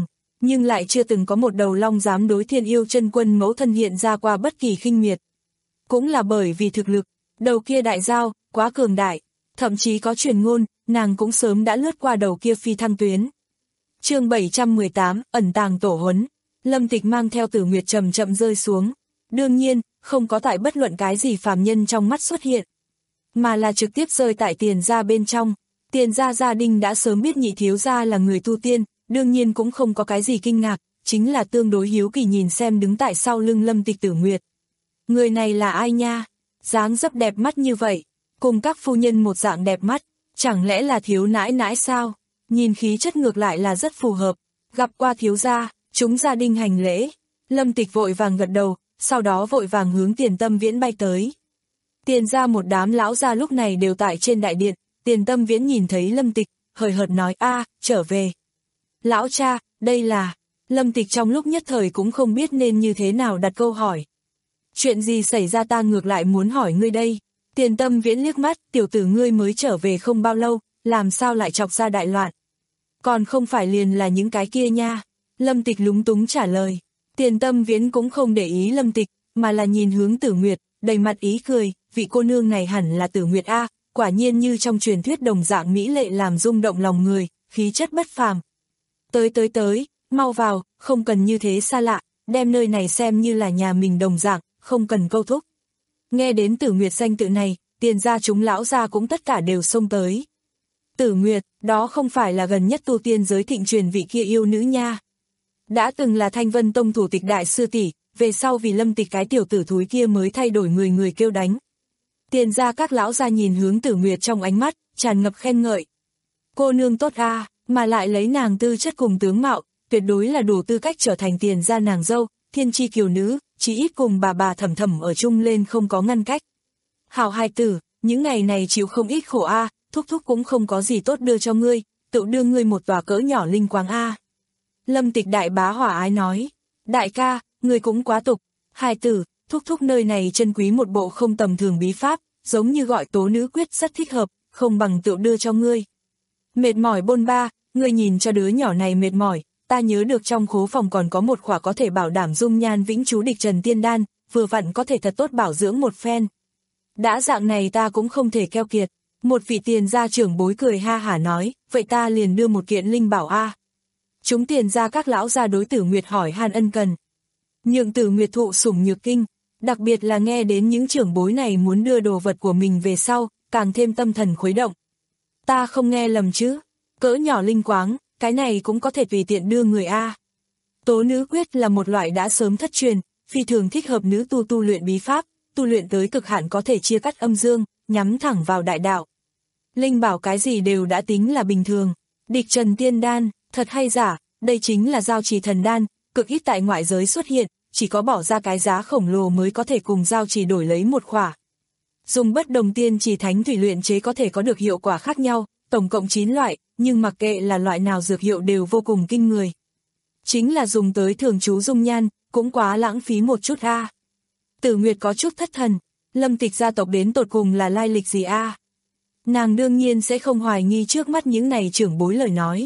nhưng lại chưa từng có một đầu long dám đối Thiên Yêu Chân Quân mẫu thân hiện ra qua bất kỳ khinh miệt. Cũng là bởi vì thực lực, đầu kia đại giao, quá cường đại, thậm chí có truyền ngôn, nàng cũng sớm đã lướt qua đầu kia phi thăng tuyến. Chương bảy trăm mười tám, ẩn tàng tổ huấn. Lâm Tịch mang theo Tử Nguyệt chậm chậm rơi xuống, đương nhiên, không có tại bất luận cái gì phàm nhân trong mắt xuất hiện, mà là trực tiếp rơi tại Tiền gia bên trong. Tiền gia gia đình đã sớm biết nhị thiếu gia là người tu tiên, đương nhiên cũng không có cái gì kinh ngạc, chính là tương đối hiếu kỳ nhìn xem đứng tại sau lưng Lâm Tịch Tử Nguyệt. Người này là ai nha? Dáng dấp đẹp mắt như vậy, cùng các phu nhân một dạng đẹp mắt, chẳng lẽ là thiếu nãi nãi sao? Nhìn khí chất ngược lại là rất phù hợp, gặp qua thiếu gia, chúng gia đình hành lễ. Lâm Tịch vội vàng gật đầu, sau đó vội vàng hướng Tiền Tâm Viễn bay tới. Tiền gia một đám lão gia lúc này đều tại trên đại điện, Tiền Tâm Viễn nhìn thấy Lâm Tịch, hời hợt nói a, trở về. Lão cha, đây là... Lâm Tịch trong lúc nhất thời cũng không biết nên như thế nào đặt câu hỏi. Chuyện gì xảy ra ta ngược lại muốn hỏi ngươi đây? Tiền Tâm Viễn liếc mắt, tiểu tử ngươi mới trở về không bao lâu, làm sao lại chọc ra đại loạn? Còn không phải liền là những cái kia nha. Lâm Tịch lúng túng trả lời. Tiền Tâm Viễn cũng không để ý Lâm Tịch, mà là nhìn hướng Tử Nguyệt, đầy mặt ý cười, vị cô nương này hẳn là Tử Nguyệt A, quả nhiên như trong truyền thuyết đồng dạng mỹ lệ làm rung động lòng người, khí chất bất phàm. Tới tới tới, mau vào, không cần như thế xa lạ, đem nơi này xem như là nhà mình đồng dạng, không cần câu thúc. Nghe đến Tử Nguyệt danh tự này, Tiền gia chúng lão gia cũng tất cả đều xông tới. Tử Nguyệt, đó không phải là gần nhất tu tiên giới thịnh truyền vị kia yêu nữ nha. Đã từng là Thanh Vân Tông thủ tịch đại sư tỷ, về sau vì Lâm Tịch cái tiểu tử thúi kia mới thay đổi người người kêu đánh. Tiền gia các lão gia nhìn hướng Tử Nguyệt trong ánh mắt, tràn ngập khen ngợi. Cô nương tốt a, mà lại lấy nàng tư chất cùng tướng mạo, tuyệt đối là đủ tư cách trở thành Tiền gia nàng dâu, thiên chi kiều nữ, chỉ ít cùng bà bà Thẩm Thẩm ở chung lên không có ngăn cách. Hảo hài tử, những ngày này chịu không ít khổ a, thúc thúc cũng không có gì tốt đưa cho ngươi, tự đưa ngươi một tòa cỡ nhỏ linh quáng a. Lâm Tịch đại bá hỏa ái nói, đại ca, ngươi cũng quá tục, hài tử, thúc thúc nơi này chân quý một bộ không tầm thường bí pháp, giống như gọi tố nữ quyết rất thích hợp, không bằng tự đưa cho ngươi. Mệt mỏi bôn ba, ngươi nhìn cho đứa nhỏ này mệt mỏi, ta nhớ được trong khố phòng còn có một khỏa có thể bảo đảm dung nhan vĩnh trú địch trần tiên đan, vừa vặn có thể thật tốt bảo dưỡng một phen. Đã dạng này ta cũng không thể keo kiệt. Một vị Tiền gia trưởng bối cười ha hả nói, vậy ta liền đưa một kiện linh bảo a. Chúng Tiền gia các lão gia đối Tử Nguyệt hỏi han ân cần. Nhượng Tử Nguyệt thụ sủng nhược kinh, đặc biệt là nghe đến những trưởng bối này muốn đưa đồ vật của mình về sau, càng thêm tâm thần khuấy động. Ta không nghe lầm chứ, cỡ nhỏ linh quáng, cái này cũng có thể tùy tiện đưa người a. Tố nữ quyết là một loại đã sớm thất truyền, phi thường thích hợp nữ tu tu luyện bí pháp, tu luyện tới cực hạn có thể chia cắt âm dương, nhắm thẳng vào đại đạo. Linh bảo cái gì đều đã tính là bình thường. Địch trần tiên đan, thật hay giả, đây chính là giao trì thần đan, cực ít tại ngoại giới xuất hiện, chỉ có bỏ ra cái giá khổng lồ mới có thể cùng giao trì đổi lấy một khỏa. Dùng bất đồng tiên trì thánh thủy luyện chế có thể có được hiệu quả khác nhau, tổng cộng chín loại, nhưng mặc kệ là loại nào dược hiệu đều vô cùng kinh người. Chính là dùng tới thường trú dung nhan, cũng quá lãng phí một chút a. À. Tử Nguyệt có chút thất thần, Lâm Tịch gia tộc đến tột cùng là lai lịch gì a? À? Nàng đương nhiên sẽ không hoài nghi trước mắt những này trưởng bối lời nói.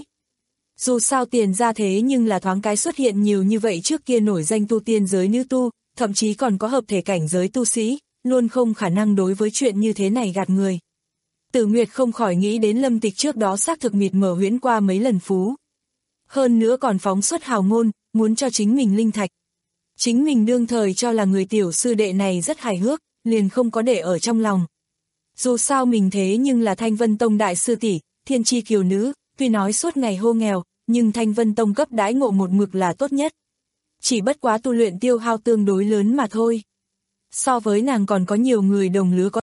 Dù sao Tiền gia thế nhưng là thoáng cái xuất hiện nhiều như vậy trước kia nổi danh tu tiên giới nữ tu, thậm chí còn có hợp thể cảnh giới tu sĩ, luôn không khả năng đối với chuyện như thế này gạt người. Tử Nguyệt không khỏi nghĩ đến Lâm Tịch trước đó xác thực mịt mờ huyễn qua mấy lần phú. Hơn nữa còn phóng xuất hào ngôn, muốn cho chính mình linh thạch. Chính mình đương thời cho là người tiểu sư đệ này rất hài hước, liền không có để ở trong lòng. Dù sao mình thế nhưng là Thanh Vân Tông đại sư tỷ, thiên chi kiều nữ, tuy nói suốt ngày hô nghèo, nhưng Thanh Vân Tông cấp đãi ngộ một mực là tốt nhất. Chỉ bất quá tu luyện tiêu hao tương đối lớn mà thôi. So với nàng còn có nhiều người đồng lứa có.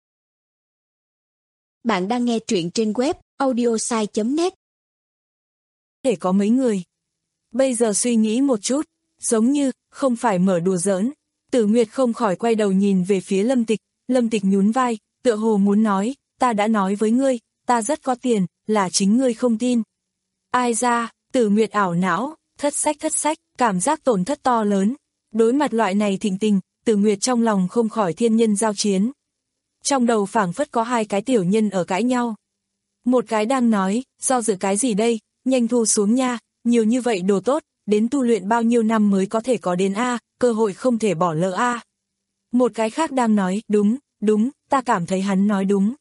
Bạn đang nghe truyện trên web audiosai chấm net.
Thể có mấy người. Bây giờ suy nghĩ một chút, giống như, không phải mở đùa giỡn. Tử Nguyệt không khỏi quay đầu nhìn về phía Lâm Tịch, Lâm Tịch nhún vai, tựa hồ muốn nói, ta đã nói với ngươi, ta rất có tiền, là chính ngươi không tin. Ai ra, Tử Nguyệt ảo não, thất sách thất sách, cảm giác tổn thất to lớn. Đối mặt loại này thịnh tình, Tử Nguyệt trong lòng không khỏi thiên nhân giao chiến. Trong đầu phảng phất có hai cái tiểu nhân ở cãi nhau. Một cái đang nói, do dự cái gì đây, nhanh thu xuống nha, nhiều như vậy đồ tốt, đến tu luyện bao nhiêu năm mới có thể có đến A, cơ hội không thể bỏ lỡ A. Một cái khác đang nói, đúng, đúng, ta cảm thấy hắn nói đúng.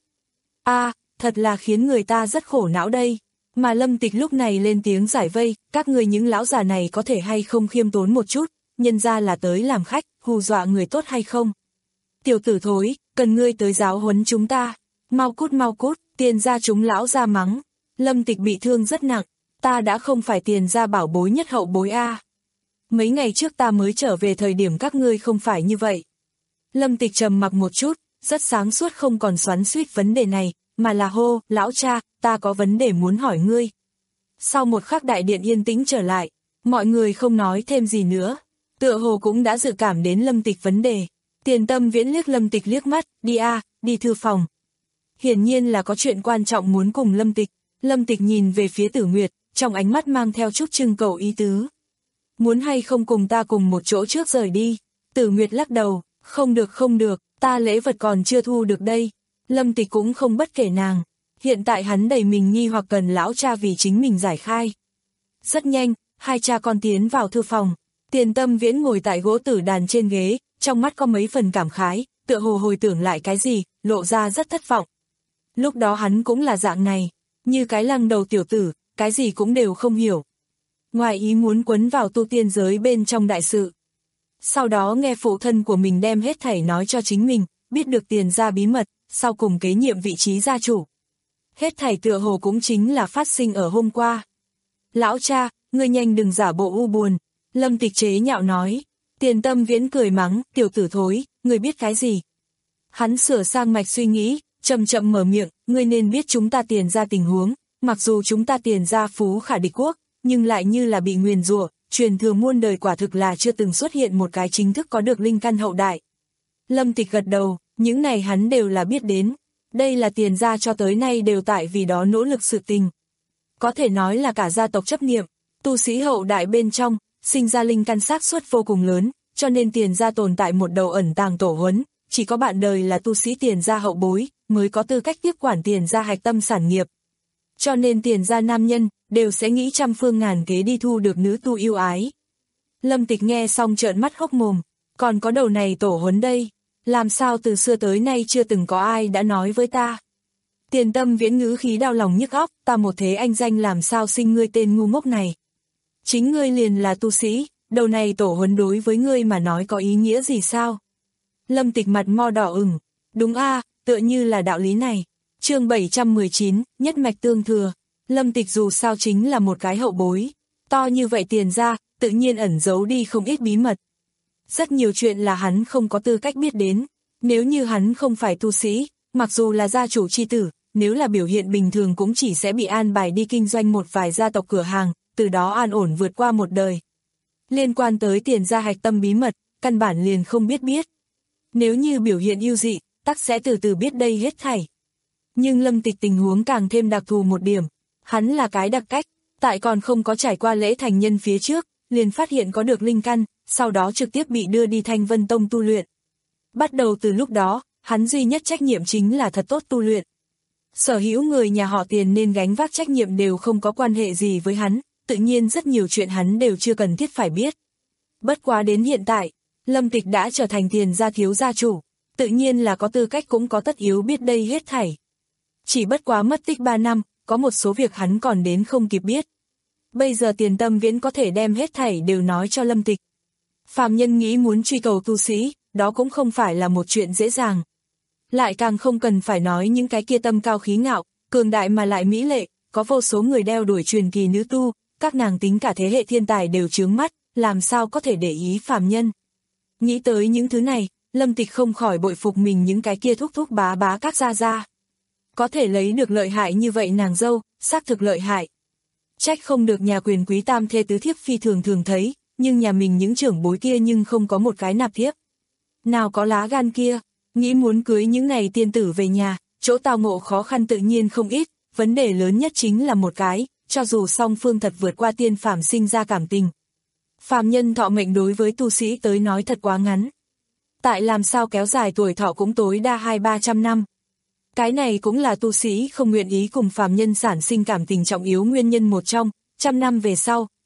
A, thật là khiến người ta rất khổ não đây. Mà Lâm Tịch lúc này lên tiếng giải vây, các người những lão già này có thể hay không khiêm tốn một chút, nhân ra là tới làm khách, hù dọa người tốt hay không. Tiểu tử thối, cần ngươi tới giáo huấn chúng ta. Mau cút mau cút, tiền ra chúng lão ra mắng. Lâm Tịch bị thương rất nặng, ta đã không phải tiền ra bảo bối nhất hậu bối A. Mấy ngày trước ta mới trở về thời điểm các ngươi không phải như vậy. Lâm Tịch trầm mặc một chút, rất sáng suốt không còn xoắn xuýt vấn đề này, mà là hô, lão cha, ta có vấn đề muốn hỏi ngươi. Sau một khắc đại điện yên tĩnh trở lại, mọi người không nói thêm gì nữa, tựa hồ cũng đã dự cảm đến Lâm Tịch vấn đề. Tiền Tâm Viễn liếc Lâm Tịch liếc mắt, đi a, đi thư phòng. Hiển nhiên là có chuyện quan trọng muốn cùng Lâm Tịch. Lâm Tịch nhìn về phía Tử Nguyệt, trong ánh mắt mang theo chút trưng cầu ý tứ. Muốn hay không cùng ta cùng một chỗ trước rời đi? Tử Nguyệt lắc đầu, không được không được, ta lễ vật còn chưa thu được đây. Lâm Tịch cũng không bất kể nàng. Hiện tại hắn đầy mình nghi hoặc cần lão cha vì chính mình giải khai. Rất nhanh, hai cha con tiến vào thư phòng. Tiền Tâm Viễn ngồi tại gỗ tử đàn trên ghế, trong mắt có mấy phần cảm khái, tựa hồ hồi tưởng lại cái gì, lộ ra rất thất vọng. Lúc đó hắn cũng là dạng này, như cái lăng đầu tiểu tử, cái gì cũng đều không hiểu. Ngoài ý muốn quấn vào tu tiên giới bên trong đại sự. Sau đó nghe phụ thân của mình đem hết thảy nói cho chính mình, biết được tiền gia bí mật, sau cùng kế nhiệm vị trí gia chủ. Hết thảy tựa hồ cũng chính là phát sinh ở hôm qua. Lão cha, ngươi nhanh đừng giả bộ u buồn. Lâm Tịch chế nhạo nói. Tiền Tâm Viễn cười mắng, tiểu tử thối, ngươi biết cái gì? Hắn sửa sang mạch suy nghĩ, chậm chậm mở miệng, ngươi nên biết chúng ta tiền ra tình huống, mặc dù chúng ta tiền ra phú khả địch quốc, nhưng lại như là bị nguyền rủa, truyền thừa muôn đời quả thực là chưa từng xuất hiện một cái chính thức có được linh căn hậu đại. Lâm Tịch gật đầu, những này hắn đều là biết đến, đây là tiền ra cho tới nay đều tại vì đó nỗ lực sự tình. Có thể nói là cả gia tộc chấp niệm, tu sĩ hậu đại bên trong, sinh ra linh căn xác suất vô cùng lớn, cho nên tiền gia tồn tại một đầu ẩn tàng tổ huấn, chỉ có bạn đời là tu sĩ tiền gia hậu bối, mới có tư cách tiếp quản tiền gia hạch tâm sản nghiệp. Cho nên tiền gia nam nhân, đều sẽ nghĩ trăm phương ngàn kế đi thu được nữ tu yêu ái. Lâm Tịch nghe xong trợn mắt hốc mồm, còn có đầu này tổ huấn đây, làm sao từ xưa tới nay chưa từng có ai đã nói với ta. Tiền Tâm Viễn ngữ khí đau lòng nhức óc, ta một thế anh danh làm sao sinh ngươi tên ngu ngốc này. Chính ngươi liền là tu sĩ, đầu này tổ huấn đối với ngươi mà nói có ý nghĩa gì sao? Lâm Tịch mặt mo đỏ ửng, đúng a, tựa như là đạo lý này. Chương bảy trăm mười chín, nhất mạch tương thừa. Lâm Tịch dù sao chính là một cái hậu bối, to như vậy tiền ra, tự nhiên ẩn giấu đi không ít bí mật. Rất nhiều chuyện là hắn không có tư cách biết đến, nếu như hắn không phải tu sĩ, mặc dù là gia chủ chi tử, nếu là biểu hiện bình thường cũng chỉ sẽ bị an bài đi kinh doanh một vài gia tộc cửa hàng, từ đó an ổn vượt qua một đời. Liên quan tới tiền gia hạch tâm bí mật, căn bản liền không biết biết. Nếu như biểu hiện ưu dị, tắc sẽ từ từ biết đây hết thảy. Nhưng Lâm Tịch tình huống càng thêm đặc thù một điểm, hắn là cái đặc cách, tại còn không có trải qua lễ thành nhân phía trước, liền phát hiện có được linh căn, sau đó trực tiếp bị đưa đi Thanh Vân Tông tu luyện. Bắt đầu từ lúc đó, hắn duy nhất trách nhiệm chính là thật tốt tu luyện. Sở hữu người nhà họ Tiền nên gánh vác trách nhiệm đều không có quan hệ gì với hắn, tự nhiên rất nhiều chuyện hắn đều chưa cần thiết phải biết. Bất quá đến hiện tại, Lâm Tịch đã trở thành Tiền gia thiếu gia chủ, tự nhiên là có tư cách cũng có tất yếu biết đây hết thảy. Chỉ bất quá mất tích ba năm, có một số việc hắn còn đến không kịp biết. Bây giờ Tiền Tâm Viễn có thể đem hết thảy đều nói cho Lâm Tịch. Phàm nhân nghĩ muốn truy cầu tu sĩ, đó cũng không phải là một chuyện dễ dàng. Lại càng không cần phải nói những cái kia tâm cao khí ngạo, cường đại mà lại mỹ lệ, có vô số người đeo đuổi truyền kỳ nữ tu, các nàng tính cả thế hệ thiên tài đều chướng mắt, làm sao có thể để ý phàm nhân. Nghĩ tới những thứ này, Lâm Tịch không khỏi bội phục mình những cái kia thúc thúc bá bá các gia gia. Có thể lấy được lợi hại như vậy nàng dâu, xác thực lợi hại. Trách không được nhà quyền quý tam thê tứ thiếp phi thường thường thấy, nhưng nhà mình những trưởng bối kia nhưng không có một cái nạp thiếp. Nào có lá gan kia, nghĩ muốn cưới những này tiên tử về nhà, chỗ tao ngộ khó khăn tự nhiên không ít, vấn đề lớn nhất chính là một cái, cho dù song phương thật vượt qua tiên phàm sinh ra cảm tình. Phàm nhân thọ mệnh đối với tu sĩ tới nói thật quá ngắn. Tại làm sao kéo dài tuổi thọ cũng tối đa hai ba trăm năm. Cái này cũng là tu sĩ không nguyện ý cùng phàm nhân sản sinh cảm tình trọng yếu nguyên nhân một trong, trăm năm về sau,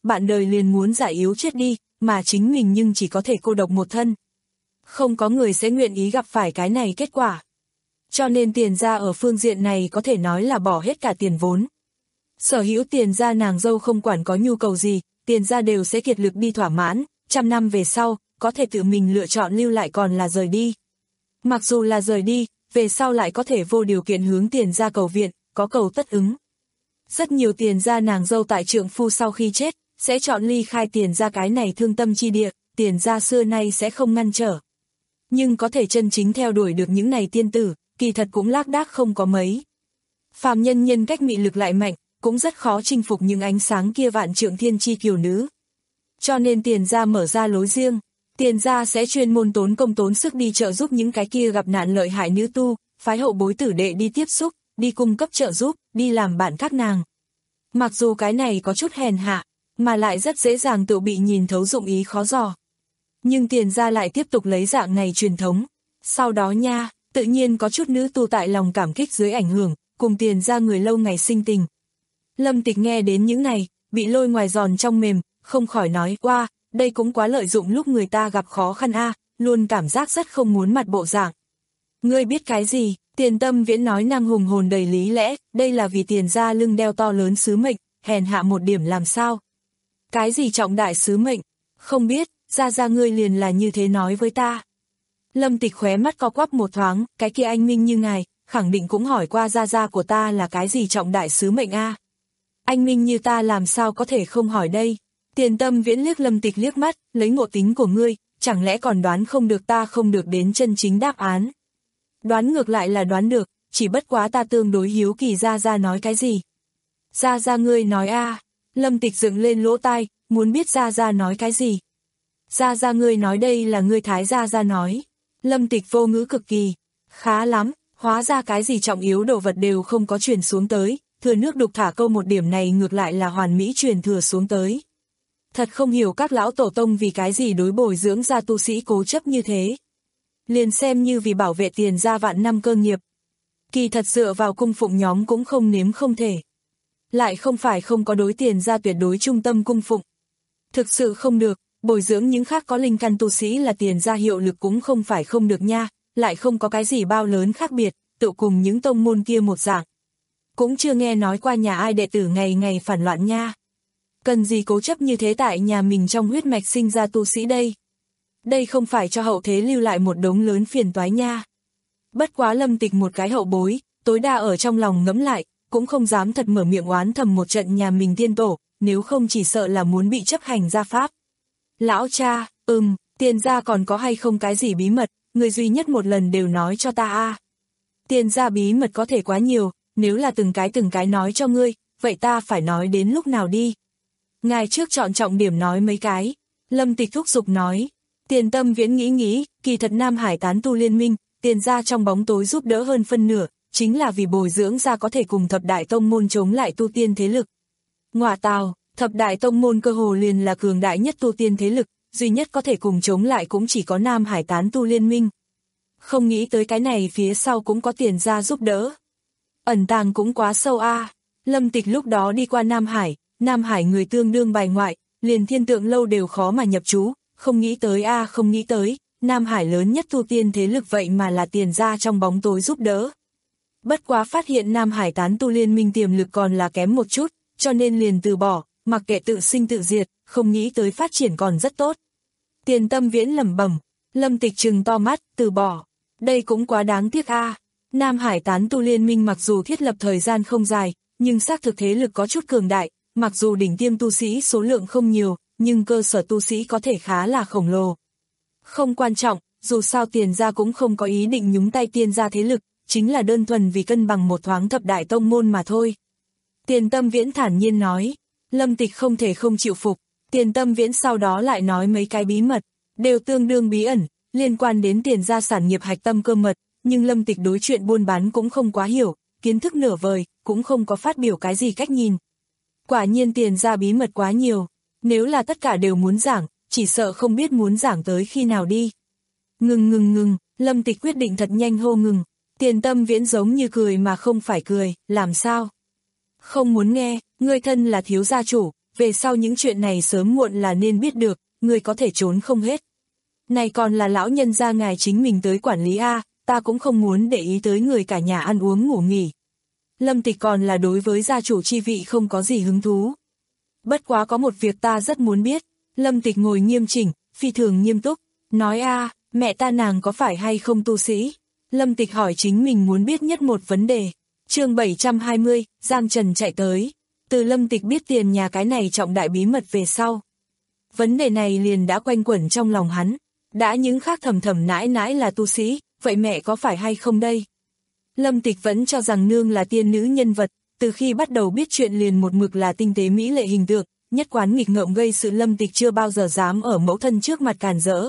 bạn đời liền muốn già yếu chết đi, mà chính mình nhưng chỉ có thể cô độc một thân. Không có người sẽ nguyện ý gặp phải cái này kết quả. Cho nên Tiền gia ở phương diện này có thể nói là bỏ hết cả tiền vốn. Sở hữu Tiền gia nàng dâu không quản có nhu cầu gì, Tiền gia đều sẽ kiệt lực đi thỏa mãn, trăm năm về sau, có thể tự mình lựa chọn lưu lại còn là rời đi. Mặc dù là rời đi, về sau lại có thể vô điều kiện hướng Tiền gia cầu viện, có cầu tất ứng. Rất nhiều Tiền gia nàng dâu tại trượng phu sau khi chết, sẽ chọn ly khai Tiền gia cái này thương tâm chi địa, Tiền gia xưa nay sẽ không ngăn trở. Nhưng có thể chân chính theo đuổi được những này tiên tử, kỳ thật cũng lác đác không có mấy. Phàm nhân nhân cách mị lực lại mạnh, cũng rất khó chinh phục những ánh sáng kia vạn trượng thiên chi kiều nữ. Cho nên Tiền gia mở ra lối riêng, Tiền gia sẽ chuyên môn tốn công tốn sức đi trợ giúp những cái kia gặp nạn lợi hại nữ tu, phái hậu bối tử đệ đi tiếp xúc, đi cung cấp trợ giúp, đi làm bạn các nàng. Mặc dù cái này có chút hèn hạ, mà lại rất dễ dàng tự bị nhìn thấu dụng ý khó dò. Nhưng Tiền gia lại tiếp tục lấy dạng này truyền thống. Sau đó nha, tự nhiên có chút nữ tu tại lòng cảm kích dưới ảnh hưởng, cùng Tiền gia người lâu ngày sinh tình. Lâm Tịch nghe đến những này, bị lôi ngoài giòn trong mềm, không khỏi nói, qua, đây cũng quá lợi dụng lúc người ta gặp khó khăn a, luôn cảm giác rất không muốn mặt bộ dạng. Ngươi biết cái gì? Tiền Tâm Viễn nói năng hùng hồn đầy lý lẽ, đây là vì Tiền gia lưng đeo to lớn sứ mệnh, hèn hạ một điểm làm sao? Cái gì trọng đại sứ mệnh? Không biết, gia gia ngươi liền là như thế nói với ta. Lâm Tịch khóe mắt co quắp một thoáng, cái kia anh minh như ngài, khẳng định cũng hỏi qua gia gia của ta là cái gì trọng đại sứ mệnh a? Anh minh như ta làm sao có thể không hỏi đây? Tiền Tâm Viễn liếc Lâm Tịch liếc mắt, lấy ngộ tính của ngươi, chẳng lẽ còn đoán không được ta không được đến chân chính đáp án? Đoán ngược lại là đoán được, chỉ bất quá ta tương đối hiếu kỳ gia gia nói cái gì. Gia gia ngươi nói a? Lâm Tịch dựng lên lỗ tai, muốn biết gia gia nói cái gì. Gia gia ngươi nói đây là ngươi thái gia gia nói. Lâm Tịch vô ngữ cực kỳ. Khá lắm, hóa ra cái gì trọng yếu đồ vật đều không có truyền xuống tới, thừa nước đục thả câu một điểm này ngược lại là hoàn mỹ truyền thừa xuống tới. Thật không hiểu các lão tổ tông vì cái gì đối bồi dưỡng ra tu sĩ cố chấp như thế. Liền xem như vì bảo vệ Tiền gia vạn năm cơ nghiệp. Kỳ thật dựa vào cung phụng nhóm cũng không nếm không thể. Lại không phải không có đối Tiền gia tuyệt đối trung tâm cung phụng. Thực sự không được, bồi dưỡng những khác có linh căn tu sĩ là Tiền gia hiệu lực cũng không phải không được nha, lại không có cái gì bao lớn khác biệt, tự cùng những tông môn kia một dạng. Cũng chưa nghe nói qua nhà ai đệ tử ngày ngày phản loạn nha. Cần gì cố chấp như thế tại nhà mình trong huyết mạch sinh ra tu sĩ đây? Đây không phải cho hậu thế lưu lại một đống lớn phiền toái nha. Bất quá Lâm Tịch một cái hậu bối, tối đa ở trong lòng ngẫm lại, cũng không dám thật mở miệng oán thầm một trận nhà mình tiên tổ, nếu không chỉ sợ là muốn bị chấp hành gia pháp. Lão cha, ừm, Tiền gia còn có hay không cái gì bí mật, người duy nhất một lần đều nói cho ta a. Tiền gia bí mật có thể quá nhiều, nếu là từng cái từng cái nói cho ngươi, vậy ta phải nói đến lúc nào đi? Ngài trước chọn trọng điểm nói mấy cái. Lâm Tịch thúc giục nói. Tiền Tâm Viễn nghĩ nghĩ, kỳ thật Nam Hải tán tu liên minh, Tiền gia trong bóng tối giúp đỡ hơn phân nửa, chính là vì bồi dưỡng ra có thể cùng thập đại tông môn chống lại tu tiên thế lực. Ngoà tào, thập đại tông môn cơ hồ liền là cường đại nhất tu tiên thế lực, duy nhất có thể cùng chống lại cũng chỉ có Nam Hải tán tu liên minh. Không nghĩ tới cái này phía sau cũng có Tiền gia giúp đỡ. Ẩn tàng cũng quá sâu a. Lâm Tịch lúc đó đi qua Nam Hải, Nam Hải người tương đương bài ngoại, liền thiên tượng lâu đều khó mà nhập trú, không nghĩ tới a không nghĩ tới, Nam Hải lớn nhất tu tiên thế lực vậy mà là Tiền gia trong bóng tối giúp đỡ. Bất quá phát hiện Nam Hải tán tu liên minh tiềm lực còn là kém một chút, cho nên liền từ bỏ, mặc kệ tự sinh tự diệt, không nghĩ tới phát triển còn rất tốt. Tiền Tâm Viễn lẩm bẩm, Lâm Tịch trừng to mắt, từ bỏ, đây cũng quá đáng tiếc a. Nam Hải tán tu liên minh mặc dù thiết lập thời gian không dài, nhưng xác thực thế lực có chút cường đại, mặc dù đỉnh tiêm tu sĩ số lượng không nhiều, nhưng cơ sở tu sĩ có thể khá là khổng lồ. Không quan trọng, dù sao Tiền gia cũng không có ý định nhúng tay Tiền gia thế lực, chính là đơn thuần vì cân bằng một thoáng thập đại tông môn mà thôi. Tiền Tâm Viễn thản nhiên nói, Lâm Tịch không thể không chịu phục, Tiền Tâm Viễn sau đó lại nói mấy cái bí mật, đều tương đương bí ẩn, liên quan đến Tiền gia sản nghiệp hạch tâm cơ mật, nhưng Lâm Tịch đối chuyện buôn bán cũng không quá hiểu, kiến thức nửa vời, cũng không có phát biểu cái gì cách nhìn. Quả nhiên Tiền gia bí mật quá nhiều, nếu là tất cả đều muốn giảng, chỉ sợ không biết muốn giảng tới khi nào đi. Ngừng ngừng ngừng, Lâm Tịch quyết định thật nhanh hô ngừng, Tiền Tâm Viễn giống như cười mà không phải cười, làm sao? Không muốn nghe, ngươi thân là thiếu gia chủ, về sau những chuyện này sớm muộn là nên biết được, người có thể trốn không hết. Này còn là lão nhân gia ngài chính mình tới quản lý a, ta cũng không muốn để ý tới người cả nhà ăn uống ngủ nghỉ. Lâm Tịch còn là đối với gia chủ chi vị không có gì hứng thú. Bất quá có một việc ta rất muốn biết. Lâm Tịch ngồi nghiêm chỉnh, phi thường nghiêm túc, nói a, mẹ ta nàng có phải hay không tu sĩ? Lâm Tịch hỏi chính mình muốn biết nhất một vấn đề. Chương bảy trăm hai mươi, Giang Trần chạy tới. Từ Lâm Tịch biết tiền nhà cái này trọng đại bí mật về sau. Vấn đề này liền đã quanh quẩn trong lòng hắn. Đã những khác thầm thầm nãi nãi là tu sĩ, vậy mẹ có phải hay không đây? Lâm Tịch vẫn cho rằng nương là tiên nữ nhân vật, từ khi bắt đầu biết chuyện liền một mực là tinh tế mỹ lệ hình tượng, nhất quán nghịch ngợm gây sự. Lâm Tịch chưa bao giờ dám ở mẫu thân trước mặt càn rỡ.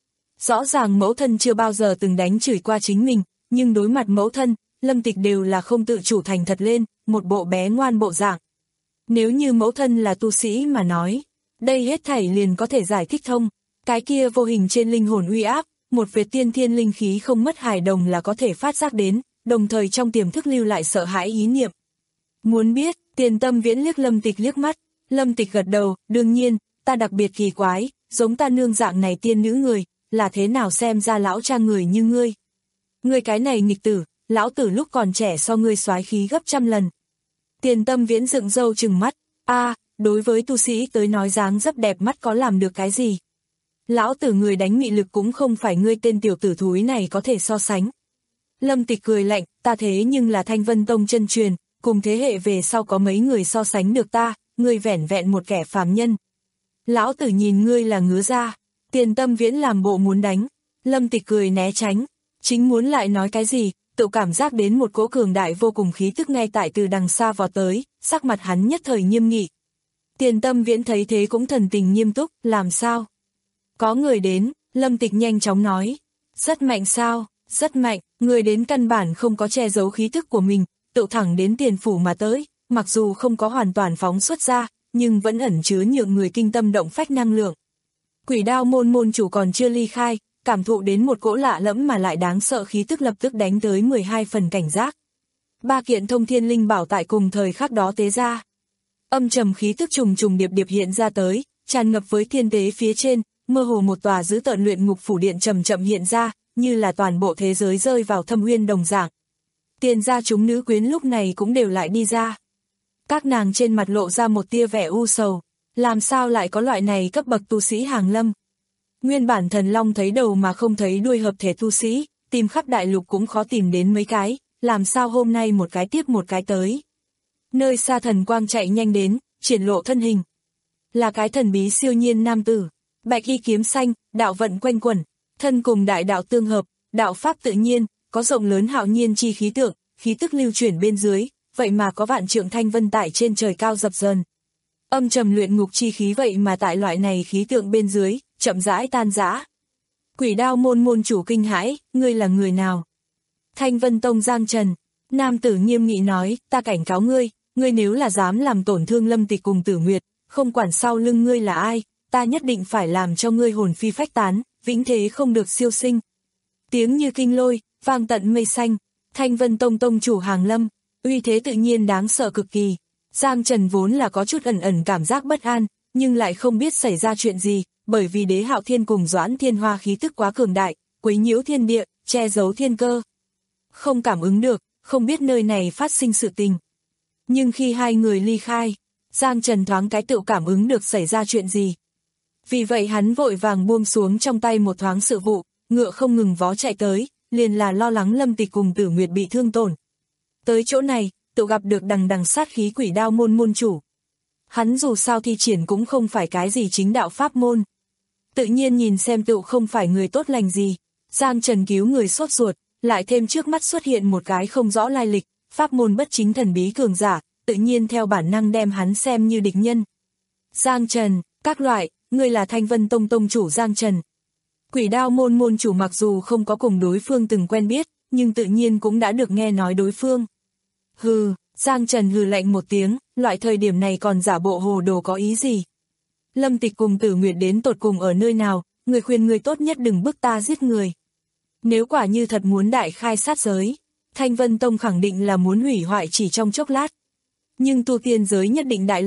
Rõ ràng mẫu thân chưa bao giờ từng đánh chửi qua chính mình, nhưng đối mặt mẫu thân, Lâm Tịch đều là không tự chủ thành thật lên, một bộ bé ngoan bộ dạng. Nếu như mẫu thân là tu sĩ mà nói, đây hết thảy liền có thể giải thích thông, cái kia vô hình trên linh hồn uy áp, một vệt tiên thiên linh khí không mất hài đồng là có thể phát giác đến, đồng thời trong tiềm thức lưu lại sợ hãi ý niệm. Muốn biết, Tiền Tâm Viễn liếc Lâm Tịch liếc mắt, Lâm Tịch gật đầu, đương nhiên, ta đặc biệt kỳ quái, giống ta nương dạng này tiên nữ người, là thế nào xem ra lão cha người như ngươi. Ngươi cái này nghịch tử, lão tử lúc còn trẻ so ngươi soái khí gấp trăm lần. Tiền Tâm Viễn dựng râu trừng mắt, a, đối với tu sĩ tới nói dáng dấp đẹp mắt có làm được cái gì. Lão tử người đánh mị lực cũng không phải ngươi tên tiểu tử thúi này có thể so sánh. Lâm Tịch cười lạnh, ta thế nhưng là Thanh Vân Tông chân truyền, cùng thế hệ về sau có mấy người so sánh được ta, ngươi vẻn vẹn một kẻ phàm nhân. Lão tử nhìn ngươi là ngứa ra. Tiền Tâm Viễn làm bộ muốn đánh, Lâm Tịch cười né tránh, chính muốn lại nói cái gì, tự cảm giác đến một cỗ cường đại vô cùng khí tức ngay tại từ đằng xa vọt tới, sắc mặt hắn nhất thời nghiêm nghị. Tiền Tâm Viễn thấy thế cũng thần tình nghiêm túc, làm sao? Có người đến, Lâm Tịch nhanh chóng nói, rất mạnh sao, rất mạnh, người đến căn bản không có che giấu khí tức của mình, tự thẳng đến tiền phủ mà tới, mặc dù không có hoàn toàn phóng xuất ra, nhưng vẫn ẩn chứa nhượng người kinh tâm động phách năng lượng. Quỷ Đao môn môn chủ còn chưa ly khai, cảm thụ đến một cỗ lạ lẫm mà lại đáng sợ khí tức lập tức đánh tới mười hai phần cảnh giác. Ba kiện thông thiên linh bảo tại cùng thời khắc đó tế ra. Âm trầm khí tức trùng trùng điệp điệp hiện ra tới, tràn ngập với thiên tế phía trên, mơ hồ một tòa dữ tợn luyện ngục phủ điện chậm chậm hiện ra, như là toàn bộ thế giới rơi vào thâm uyên đồng dạng. Tiền gia chúng nữ quyến lúc này cũng đều lại đi ra. Các nàng trên mặt lộ ra một tia vẻ u sầu, làm sao lại có loại này cấp bậc tu sĩ hàng lâm. Nguyên bản Thần Long thấy đầu mà không thấy đuôi hợp thể tu sĩ, tìm khắp đại lục cũng khó tìm đến mấy cái, làm sao hôm nay một cái tiếp một cái tới. Nơi xa thần quang chạy nhanh đến, triển lộ thân hình. Là cái thần bí siêu nhiên nam tử, bạch y kiếm xanh, đạo vận quanh quẩn, thân cùng đại đạo tương hợp, đạo pháp tự nhiên, có rộng lớn hạo nhiên chi khí tượng, khí tức lưu chuyển bên dưới, vậy mà có vạn trượng thanh vân tại trên trời cao dập dờn. Âm trầm luyện ngục chi khí vậy mà tại loại này khí tượng bên dưới, chậm rãi tan rã. Quỷ Đao môn môn chủ kinh hãi, ngươi là người nào? Thanh Vân Tông Giang Trần, nam tử nghiêm nghị nói, ta cảnh cáo ngươi, ngươi nếu là dám làm tổn thương Lâm Tịch cùng Tử Nguyệt, không quản sau lưng ngươi là ai, ta nhất định phải làm cho ngươi hồn phi phách tán, vĩnh thế không được siêu sinh. Tiếng như kinh lôi, vang tận mây xanh, Thanh Vân Tông tông chủ hàng lâm, uy thế tự nhiên đáng sợ cực kỳ. Giang Trần vốn là có chút ẩn ẩn cảm giác bất an, nhưng lại không biết xảy ra chuyện gì, bởi vì Đế Hạo Thiên cùng Doãn Thiên Hoa khí tức quá cường đại, quấy nhiễu thiên địa, che giấu thiên cơ. Không cảm ứng được, không biết nơi này phát sinh sự tình. Nhưng khi hai người ly khai, Giang Trần thoáng cái tự cảm ứng được xảy ra chuyện gì. Vì vậy hắn vội vàng buông xuống trong tay một thoáng sự vụ, ngựa không ngừng vó chạy tới, liền là lo lắng Lâm Tịch cùng Tử Nguyệt bị thương tổn. Tới chỗ này, tự gặp được đằng đằng sát khí Quỷ Đao môn môn chủ. Hắn dù sao thi triển cũng không phải cái gì chính đạo pháp môn. Tự nhiên nhìn xem tự không phải người tốt lành gì. Giang Trần cứu người sốt ruột, lại thêm trước mắt xuất hiện một cái không rõ lai lịch, pháp môn bất chính thần bí cường giả, tự nhiên theo bản năng đem hắn xem như địch nhân. Giang Trần, các loại, người là Thanh Vân Tông tông chủ Giang Trần. Quỷ Đao môn môn chủ mặc dù không có cùng đối phương từng quen biết, nhưng tự nhiên cũng đã được nghe nói đối phương. Hừ, Giang Trần hừ lạnh một tiếng, loại thời điểm này còn giả bộ hồ đồ có ý gì? Lâm Tịch cùng Tử Nguyệt đến tột cùng ở nơi nào, người khuyên người tốt nhất đừng bức ta giết người. Nếu quả như thật muốn đại khai sát giới, Thanh Vân Tông khẳng định là muốn hủy hoại chỉ trong chốc lát. Nhưng tu tiên giới nhất định đại loạn,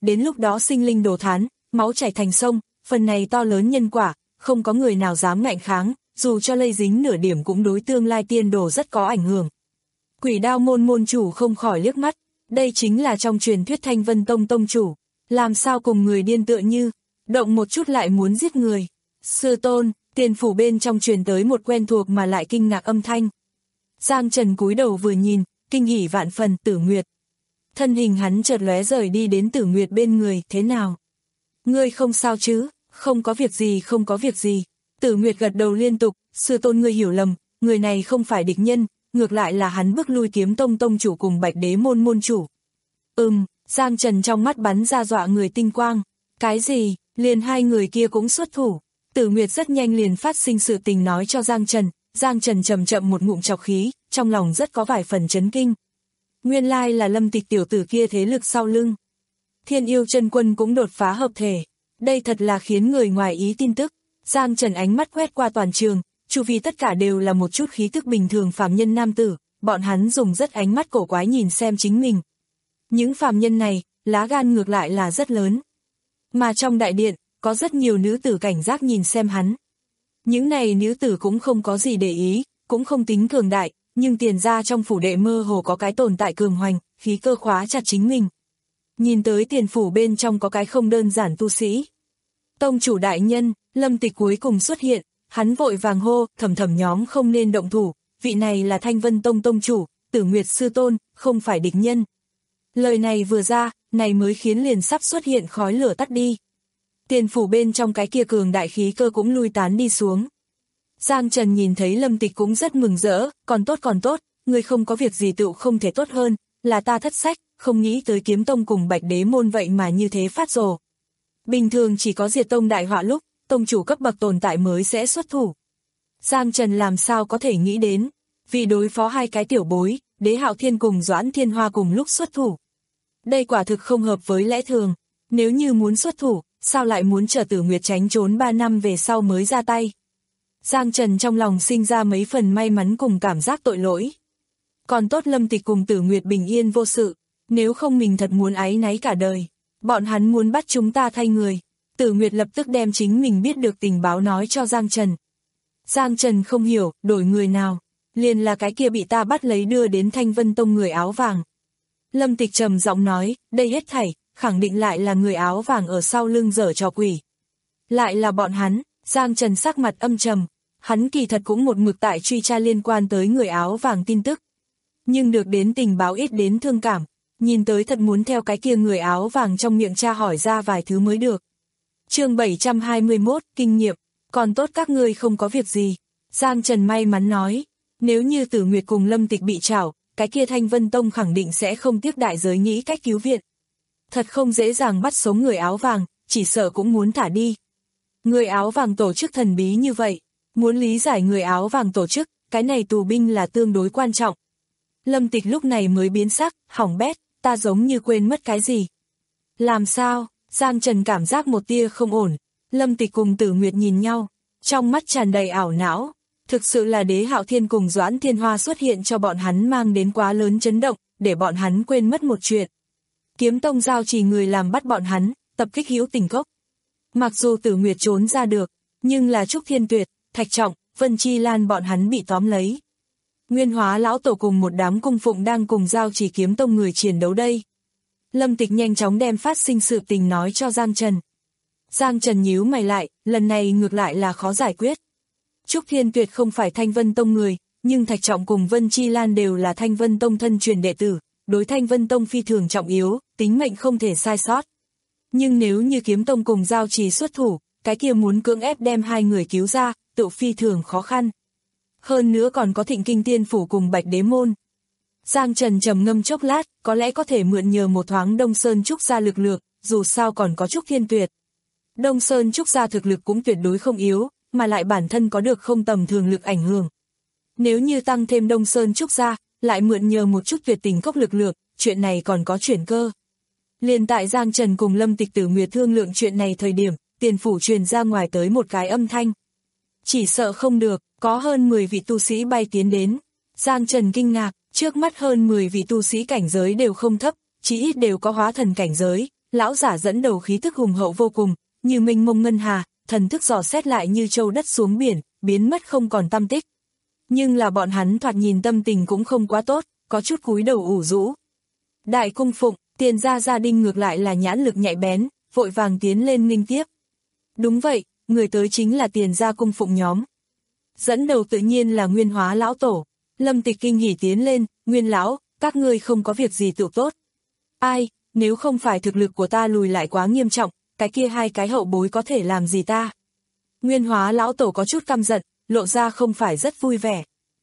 đến lúc đó sinh linh đồ thán, máu chảy thành sông, phần này to lớn nhân quả, không có người nào dám ngạnh kháng, dù cho lây dính nửa điểm cũng đối tương lai tiên đồ rất có ảnh hưởng. Quỷ Đao môn môn chủ không khỏi liếc mắt, đây chính là trong truyền thuyết Thanh Vân Tông tông chủ, làm sao cùng người điên tựa như, động một chút lại muốn giết người. Sư tôn, tiền phủ bên trong truyền tới một quen thuộc mà lại kinh ngạc âm thanh. Giang Trần cúi đầu vừa nhìn, kinh hỉ vạn phần. Tử Nguyệt. Thân hình hắn chợt lóe rời đi đến Tử Nguyệt bên người. Thế nào? Ngươi không sao chứ? Không có việc gì, không có việc gì. Tử Nguyệt gật đầu liên tục. Sư tôn, ngươi hiểu lầm, người này không phải địch nhân, ngược lại là hắn bức lui Kiếm Tông tông chủ cùng Bạch Đế môn môn chủ. Ừm, Giang Trần trong mắt bắn ra dọa người tinh quang. Cái gì? Liền hai người kia cũng xuất thủ. Tử Nguyệt rất nhanh liền phát sinh sự tình nói cho Giang Trần. Giang Trần chậm chậm một ngụm trọc khí, trong lòng rất có vài phần chấn kinh. Nguyên lai là Lâm Tịch tiểu tử kia thế lực sau lưng. Thiên Yêu Chân Quân cũng đột phá hợp thể. Đây thật là khiến người ngoài ý tin tức. Giang Trần ánh mắt quét qua toàn trường, chu vi tất cả đều là một chút khí thức bình thường phàm nhân nam tử, bọn hắn dùng rất ánh mắt cổ quái nhìn xem chính mình. Những phàm nhân này, lá gan ngược lại là rất lớn. Mà trong đại điện, có rất nhiều nữ tử cảnh giác nhìn xem hắn. Những này nữ tử cũng không có gì để ý, cũng không tính cường đại, nhưng tiền ra trong phủ đệ mơ hồ có cái tồn tại cường hoành, khí cơ khóa chặt chính mình. Nhìn tới tiền phủ bên trong có cái không đơn giản tu sĩ. Tông chủ đại nhân, Lâm Tịch cuối cùng xuất hiện, hắn vội vàng hô, Thầm Thầm nhóm không nên động thủ, vị này là Thanh Vân Tông tông chủ, Tử Nguyệt sư tôn, không phải địch nhân. Lời này vừa ra, này mới khiến liền sắp xuất hiện khói lửa tắt đi. Tiền phủ bên trong cái kia cường đại khí cơ cũng lui tán đi xuống. Giang Trần nhìn thấy Lâm Tịch cũng rất mừng rỡ, còn tốt còn tốt, người không có việc gì tựu không thể tốt hơn, là ta thất sách, không nghĩ tới Kiếm Tông cùng Bạch Đế môn vậy mà như thế phát rồ. Bình thường chỉ có diệt tông đại họa lúc, tông chủ cấp bậc tồn tại mới sẽ xuất thủ. Giang Trần làm sao có thể nghĩ đến, vì đối phó hai cái tiểu bối, Đế Hạo Thiên cùng Doãn Thiên Hoa cùng lúc xuất thủ. Đây quả thực không hợp với lẽ thường, nếu như muốn xuất thủ, sao lại muốn chờ Tử Nguyệt tránh trốn ba năm về sau mới ra tay. Giang Trần trong lòng sinh ra mấy phần may mắn cùng cảm giác tội lỗi. Còn tốt Lâm Tịch cùng Tử Nguyệt bình yên vô sự, nếu không mình thật muốn áy náy cả đời. Bọn hắn muốn bắt chúng ta thay người. Tử Nguyệt lập tức đem chính mình biết được tình báo nói cho Giang Trần. Giang Trần không hiểu, đổi người nào, liền là cái kia bị ta bắt lấy đưa đến Thanh Vân Tông người áo vàng. Lâm Tịch trầm giọng nói, đây hết thảy, khẳng định lại là người áo vàng ở sau lưng giở trò quỷ. Lại là bọn hắn. Giang Trần sắc mặt âm trầm, hắn kỳ thật cũng một mực tại truy tra liên quan tới người áo vàng tin tức. Nhưng được đến tình báo ít đến thương cảm, nhìn tới thật muốn theo cái kia người áo vàng trong miệng tra hỏi ra vài thứ mới được. Chương bảy trăm hai mươi mốt, kinh nghiệm, còn tốt các ngươi không có việc gì. Giang Trần may mắn nói, nếu như Tử Nguyệt cùng Lâm Tịch bị trảo, cái kia Thanh Vân Tông khẳng định sẽ không tiếc đại giới nghĩ cách cứu viện. Thật không dễ dàng bắt sống người áo vàng, chỉ sợ cũng muốn thả đi. Người áo vàng tổ chức thần bí như vậy, muốn lý giải người áo vàng tổ chức, cái này tù binh là tương đối quan trọng. Lâm Tịch lúc này mới biến sắc, hỏng bét, ta giống như quên mất cái gì. Làm sao? Giang Trần cảm giác một tia không ổn. Lâm Tịch cùng Tử Nguyệt nhìn nhau, trong mắt tràn đầy ảo não. Thực sự là Đế Hạo Thiên cùng Doãn Thiên Hoa xuất hiện cho bọn hắn mang đến quá lớn chấn động, để bọn hắn quên mất một chuyện. Kiếm Tông giao trì người làm bắt bọn hắn, tập kích Hữu Tình Cốc. Mặc dù Tử Nguyệt trốn ra được, nhưng là Trúc Thiên Tuyệt, Thạch Trọng, Vân Chi Lan bọn hắn bị tóm lấy. Nguyên Hóa lão tổ cùng một đám cung phụng đang cùng giao trì Kiếm Tông người chiến đấu đây. Lâm Tịch nhanh chóng đem phát sinh sự tình nói cho Giang Trần. Giang Trần nhíu mày lại, lần này ngược lại là khó giải quyết. Trúc Thiên Tuyệt không phải Thanh Vân Tông người, nhưng Thạch Trọng cùng Vân Chi Lan đều là Thanh Vân Tông thân truyền đệ tử, đối Thanh Vân Tông phi thường trọng yếu, tính mệnh không thể sai sót. Nhưng nếu như Kiếm Tông cùng giao trì xuất thủ, cái kia muốn cưỡng ép đem hai người cứu ra, tự phi thường khó khăn. Hơn nữa còn có Thịnh Kinh Tiên Phủ cùng Bạch Đế Môn. Giang Trần trầm ngâm chốc lát, có lẽ có thể mượn nhờ một thoáng Đông Sơn Trúc gia lực lượng, dù sao còn có Trúc Thiên Tuyệt. Đông Sơn Trúc gia thực lực cũng tuyệt đối không yếu, mà lại bản thân có được không tầm thường lực ảnh hưởng. Nếu như tăng thêm Đông Sơn Trúc gia, lại mượn nhờ một chút Tuyệt Tình Cốc lực lượng, chuyện này còn có chuyển cơ. Liền tại Giang Trần cùng Lâm Tịch Tử Nguyệt thương lượng chuyện này thời điểm, tiền phủ truyền ra ngoài tới một cái âm thanh. Chỉ sợ không được, có hơn mười vị tu sĩ bay tiến đến. Giang Trần kinh ngạc, trước mắt hơn mười vị tu sĩ cảnh giới đều không thấp, chỉ ít đều có hóa thần cảnh giới, lão giả dẫn đầu khí tức hùng hậu vô cùng, như mênh mông ngân hà, thần thức dò xét lại như châu đất xuống biển, biến mất không còn tăm tích. Nhưng là bọn hắn thoạt nhìn tâm tình cũng không quá tốt, có chút cúi đầu ủ rũ. Đại cung phụng, Tiền gia gia đình ngược lại là nhãn lực nhạy bén, vội vàng tiến lên nghênh tiếp. Đúng vậy, người tới chính là Tiền gia cung phụng nhóm. Dẫn đầu tự nhiên là Nguyên Hóa lão tổ. Lâm Tịch kinh hỉ tiến lên, Nguyên lão, các ngươi không có việc gì tự tốt. Ai, nếu không phải thực lực của ta lùi lại quá nghiêm trọng, cái kia hai cái hậu bối có thể làm gì ta? Nguyên Hóa lão tổ có chút căm giận, lộ ra không phải rất vui vẻ.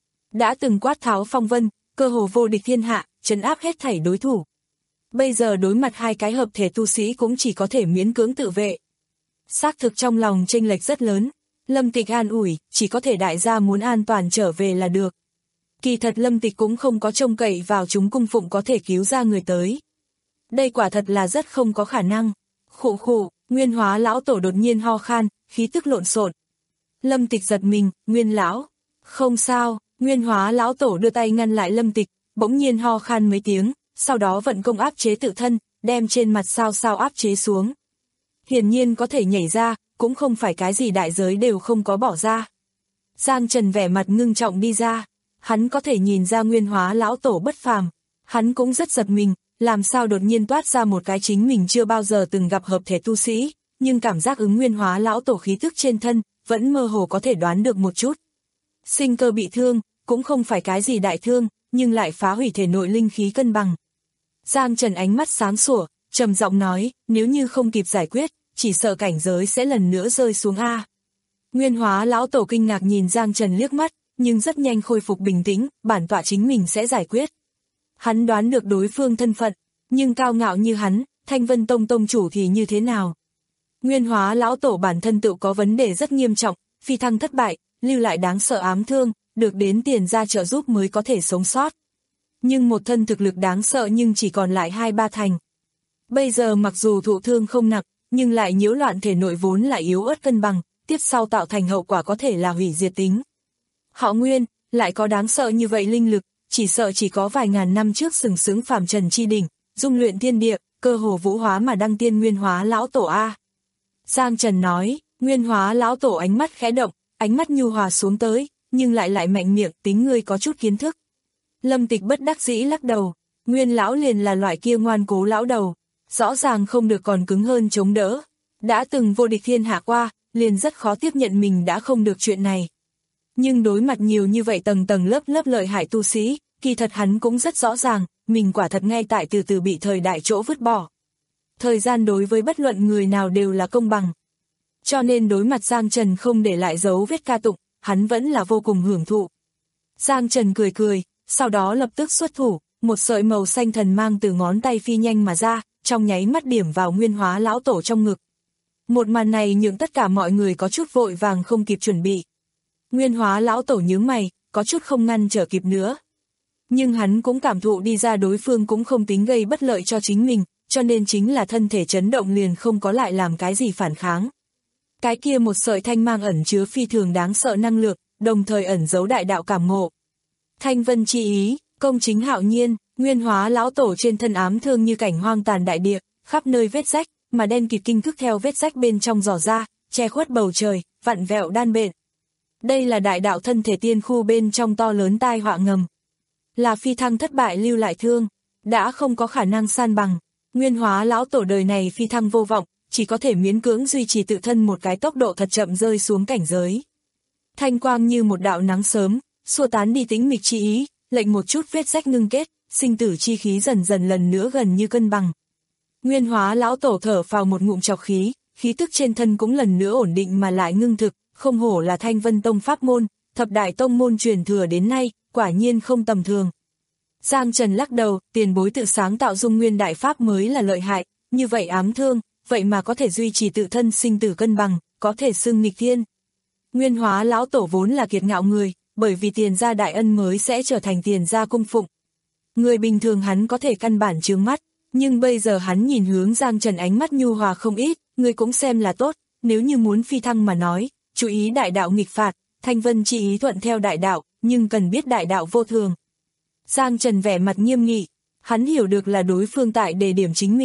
Đã từng quát tháo phong vân, cơ hồ vô địch thiên hạ, trấn áp hết thảy đối thủ. Bây giờ đối mặt hai cái hợp thể tu sĩ cũng chỉ có thể miễn cưỡng tự vệ. Xác thực trong lòng chênh lệch rất lớn, Lâm Tịch an ủi, chỉ có thể đại gia muốn an toàn trở về là được. Kỳ thật Lâm Tịch cũng không có trông cậy vào chúng cung phụng có thể cứu ra người tới. Đây quả thật là rất không có khả năng. Khụ khụ, Nguyên Hóa lão tổ đột nhiên ho khan, khí tức lộn xộn. Lâm Tịch giật mình, Nguyên lão, không sao, Nguyên Hóa lão tổ đưa tay ngăn lại Lâm Tịch, bỗng nhiên ho khan mấy tiếng, sau đó vận công áp chế tự thân, đem trên mặt sao sao áp chế xuống. Hiển nhiên có thể nhảy ra, cũng không phải cái gì đại giới đều không có bỏ ra. Giang Trần vẻ mặt ngưng trọng đi ra, hắn có thể nhìn ra Nguyên Hóa lão tổ bất phàm, hắn cũng rất giật mình, làm sao đột nhiên toát ra một cái chính mình chưa bao giờ từng gặp hợp thể tu sĩ, nhưng cảm giác ứng Nguyên Hóa lão tổ khí thức trên thân, vẫn mơ hồ có thể đoán được một chút. Sinh cơ bị thương, cũng không phải cái gì đại thương, nhưng lại phá hủy thể nội linh khí cân bằng. Giang Trần ánh mắt sáng sủa, trầm giọng nói, nếu như không kịp giải quyết, chỉ sợ cảnh giới sẽ lần nữa rơi xuống A. Nguyên Hóa lão tổ kinh ngạc nhìn Giang Trần liếc mắt, nhưng rất nhanh khôi phục bình tĩnh, bản tọa chính mình sẽ giải quyết. Hắn đoán được đối phương thân phận, nhưng cao ngạo như hắn, Thanh Vân Tông tông chủ thì như thế nào? Nguyên Hóa lão tổ bản thân tự có vấn đề rất nghiêm trọng, phi thăng thất bại, lưu lại đáng sợ ám thương, được đến Tiền gia trợ giúp mới có thể sống sót. Nhưng một thân thực lực đáng sợ nhưng chỉ còn lại hai ba thành. Bây giờ mặc dù thụ thương không nặng, nhưng lại nhiễu loạn thể nội vốn là yếu ớt cân bằng, tiếp sau tạo thành hậu quả có thể là hủy diệt tính. Họ Nguyên, lại có đáng sợ như vậy linh lực, chỉ sợ chỉ có vài ngàn năm trước sừng sững phàm trần chi đỉnh, dung luyện thiên địa, cơ hồ vũ hóa mà đăng tiên Nguyên Hóa lão tổ A. Giang Trần nói, Nguyên Hóa lão tổ ánh mắt khẽ động, ánh mắt nhu hòa xuống tới, nhưng lại lại mạnh miệng, tính ngươi có chút kiến thức. Lâm Tịch bất đắc dĩ lắc đầu, Nguyên lão liền là loại kia ngoan cố lão đầu, rõ ràng không được còn cứng hơn chống đỡ. Đã từng vô địch thiên hạ qua, liền rất khó tiếp nhận mình đã không được chuyện này. Nhưng đối mặt nhiều như vậy tầng tầng lớp lớp lợi hại tu sĩ, kỳ thật hắn cũng rất rõ ràng, mình quả thật ngay tại từ từ bị thời đại chỗ vứt bỏ. Thời gian đối với bất luận người nào đều là công bằng. Cho nên đối mặt Giang Trần không để lại dấu vết ca tụng, hắn vẫn là vô cùng hưởng thụ. Giang Trần cười cười, sau đó lập tức xuất thủ, một sợi màu xanh thần mang từ ngón tay phi nhanh mà ra, trong nháy mắt điểm vào Nguyên Hóa lão tổ trong ngực. Một màn này nhượng tất cả mọi người có chút vội vàng không kịp chuẩn bị. Nguyên Hóa lão tổ nhướng mày, có chút không ngăn trở kịp nữa. Nhưng hắn cũng cảm thụ đi ra đối phương cũng không tính gây bất lợi cho chính mình, cho nên chính là thân thể chấn động liền không có lại làm cái gì phản kháng. Cái kia một sợi thanh mang ẩn chứa phi thường đáng sợ năng lượng, đồng thời ẩn giấu đại đạo cảm ngộ. Thanh vân chi ý, công chính hạo nhiên, Nguyên Hóa lão tổ trên thân ám thương như cảnh hoang tàn đại địa, khắp nơi vết rách, mà đen kịt kinh thức theo vết rách bên trong dò ra, che khuất bầu trời, vặn vẹo đan bện. Đây là đại đạo thân thể tiên khu bên trong to lớn tai họa ngầm. Là phi thăng thất bại lưu lại thương, đã không có khả năng san bằng. Nguyên Hóa lão tổ đời này phi thăng vô vọng, chỉ có thể miễn cưỡng duy trì tự thân một cái tốc độ thật chậm rơi xuống cảnh giới. Thanh quang như một đạo nắng sớm, xua tán đi tĩnh mịch chi ý, lệnh một chút vết rách ngưng kết, sinh tử chi khí dần dần lần nữa gần như cân bằng. Nguyên Hóa lão tổ thở vào một ngụm trọc khí, khí tức trên thân cũng lần nữa ổn định mà lại ngưng thực, không hổ là Thanh Vân Tông pháp môn, thập đại tông môn truyền thừa đến nay, quả nhiên không tầm thường. Giang Trần lắc đầu, tiền bối tự sáng tạo dung nguyên đại pháp mới là lợi hại, như vậy ám thương, vậy mà có thể duy trì tự thân sinh tử cân bằng, có thể xưng nghịch thiên. Nguyên Hóa lão tổ vốn là kiệt ngạo người, bởi vì Tiền gia đại ân mới sẽ trở thành Tiền gia cung phụng. Người bình thường hắn có thể căn bản chướng mắt, nhưng bây giờ hắn nhìn hướng Giang Trần ánh mắt nhu hòa không ít, người cũng xem là tốt, nếu như muốn phi thăng mà nói, chú ý đại đạo nghịch phạt, Thanh Vân chỉ ý thuận theo đại đạo, nhưng cần biết đại đạo vô thường. Giang Trần vẻ mặt nghiêm nghị, hắn hiểu được là đối phương tại đề điểm chính mình,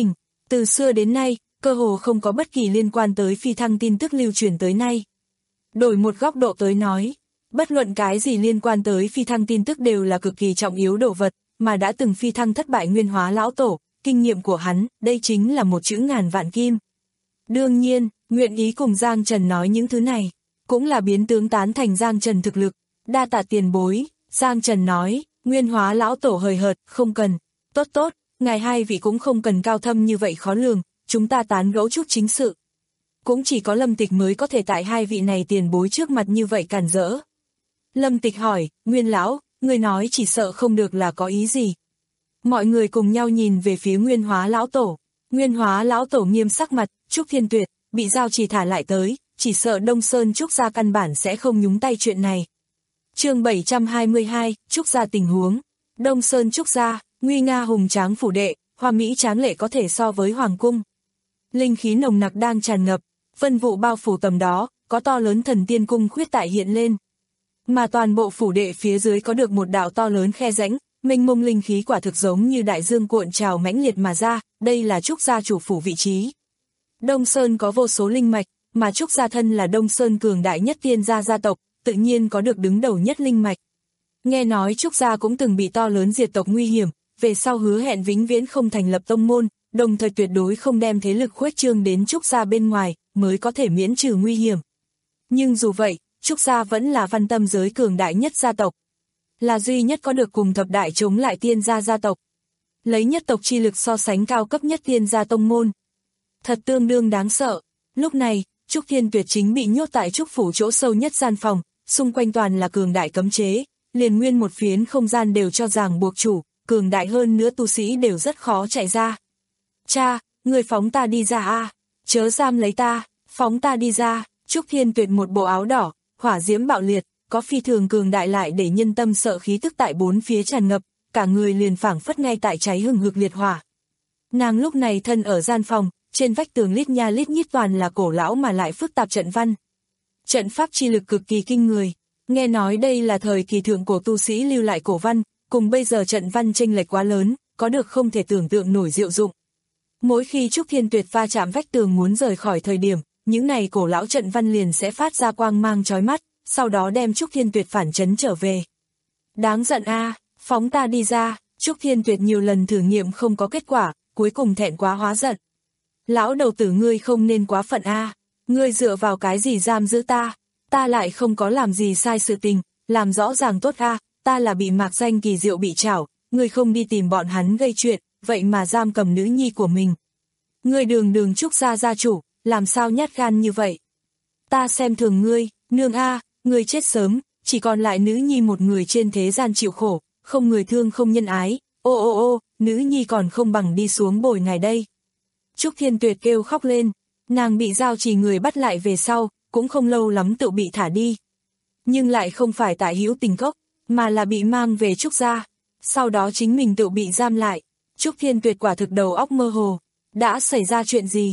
Từ xưa đến nay, cơ hồ không có bất kỳ liên quan tới phi thăng tin tức lưu truyền tới nay. Đổi một góc độ tới nói, bất luận cái gì liên quan tới phi thăng tin tức đều là cực kỳ trọng yếu đồ vật, mà đã từng phi thăng thất bại Nguyên Hóa lão tổ, kinh nghiệm của hắn, đây chính là một chữ ngàn vạn kim. Đương nhiên, nguyện ý cùng Giang Trần nói những thứ này, cũng là biến tướng tán thành Giang Trần thực lực, đa tạ tiền bối. Giang Trần nói, Nguyên Hóa lão tổ hời hợt, không cần, tốt tốt, ngài hai vị cũng không cần cao thâm như vậy khó lường, chúng ta tán gẫu chút chính sự. Cũng chỉ có Lâm Tịch mới có thể tại hai vị này tiền bối trước mặt như vậy cản rỡ. Lâm Tịch hỏi, Nguyên lão, người nói chỉ sợ không được là có ý gì. Mọi người cùng nhau nhìn về phía Nguyên Hóa lão tổ. Nguyên Hóa lão tổ nghiêm sắc mặt, Trúc Thiên Tuyệt, bị giao chỉ thả lại tới, chỉ sợ Đông Sơn Trúc gia căn bản sẽ không nhúng tay chuyện này. Chương bảy trăm hai mươi hai, Trúc gia tình huống. Đông Sơn Trúc gia, nguy nga hùng tráng phủ đệ, hoa mỹ tráng lệ có thể so với hoàng cung. Linh khí nồng nặc đang tràn ngập, vân vụ bao phủ tầm đó, có to lớn thần tiên cung khuyết tại hiện lên. Mà toàn bộ phủ đệ phía dưới có được một đạo to lớn khe rãnh, mênh mông linh khí quả thực giống như đại dương cuộn trào mãnh liệt mà ra, đây là Trúc gia chủ phủ vị trí. Đông Sơn có vô số linh mạch, mà Trúc gia thân là Đông Sơn cường đại nhất tiên gia gia tộc, tự nhiên có được đứng đầu nhất linh mạch. Nghe nói Trúc gia cũng từng bị to lớn diệt tộc nguy hiểm, về sau hứa hẹn vĩnh viễn không thành lập tông môn, đồng thời tuyệt đối không đem thế lực khuếch trương đến Trúc gia bên ngoài, mới có thể miễn trừ nguy hiểm. Nhưng dù vậy, Trúc gia vẫn là văn tâm giới cường đại nhất gia tộc. Là duy nhất có được cùng thập đại chống lại tiên gia gia tộc. Lấy nhất tộc chi lực so sánh cao cấp nhất tiên gia tông môn. Thật tương đương đáng sợ. Lúc này, Trúc Thiên Tuyệt chính bị nhốt tại Trúc phủ chỗ sâu nhất gian phòng, xung quanh toàn là cường đại cấm chế, liền nguyên một phiến không gian đều cho ràng buộc chủ, cường đại hơn nữa tu sĩ đều rất khó chạy ra. Cha, người phóng ta đi ra a, chớ giam lấy ta, phóng ta đi ra. Trúc Thiên Tuyệt một bộ áo đỏ, hỏa diễm bạo liệt, có phi thường cường đại lại để nhân tâm sợ khí tức tại bốn phía tràn ngập, cả người liền phảng phất ngay tại cháy hừng hực liệt hỏa. Nàng lúc này thân ở gian phòng, trên vách tường lít nha lít nhít toàn là cổ lão mà lại phức tạp trận văn. Trận pháp chi lực cực kỳ kinh người, nghe nói đây là thời kỳ thượng cổ tu sĩ lưu lại cổ văn, cùng bây giờ trận văn chênh lệch quá lớn, có được không thể tưởng tượng nổi diệu dụng. Mỗi khi Trúc Thiên Tuyệt va chạm vách tường muốn rời khỏi thời điểm, những này cổ lão trận văn liền sẽ phát ra quang mang chói mắt, sau đó đem Trúc Thiên Tuyệt phản chấn trở về. Đáng giận a, phóng ta đi ra. Trúc Thiên Tuyệt nhiều lần thử nghiệm không có kết quả, cuối cùng thẹn quá hóa giận. Lão đầu tử ngươi không nên quá phận a, ngươi dựa vào cái gì giam giữ ta, ta lại không có làm gì sai sự tình, làm rõ ràng tốt a, ta là bị mạc danh kỳ diệu bị trảo, ngươi không đi tìm bọn hắn gây chuyện, vậy mà giam cầm nữ nhi của mình. Ngươi đường đường Trúc gia gia chủ, làm sao nhát gan như vậy? Ta xem thường ngươi, nương a, ngươi chết sớm, chỉ còn lại nữ nhi một người trên thế gian chịu khổ, không người thương không nhân ái, ô ô ô, nữ nhi còn không bằng đi xuống bồi ngài đây. Trúc Thiên Tuyệt kêu khóc lên, nàng bị giao trì người bắt lại về sau, cũng không lâu lắm tự bị thả đi. Nhưng lại không phải tại Hữu Tình Cốc, mà là bị mang về Trúc gia, sau đó chính mình tự bị giam lại. Trúc Thiên Tuyệt quả thực đầu óc mơ hồ, đã xảy ra chuyện gì?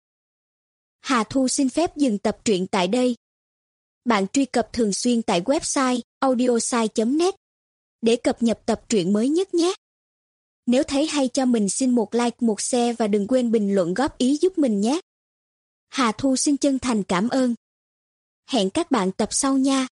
Hà Thu xin phép dừng tập truyện tại đây. Bạn truy cập thường xuyên tại website audiosai chấm net để cập nhật tập truyện mới nhất nhé. Nếu thấy hay cho mình xin một like, một share và đừng quên bình luận góp ý giúp mình nhé. Hà Thu xin chân thành cảm ơn. Hẹn các bạn tập sau nha.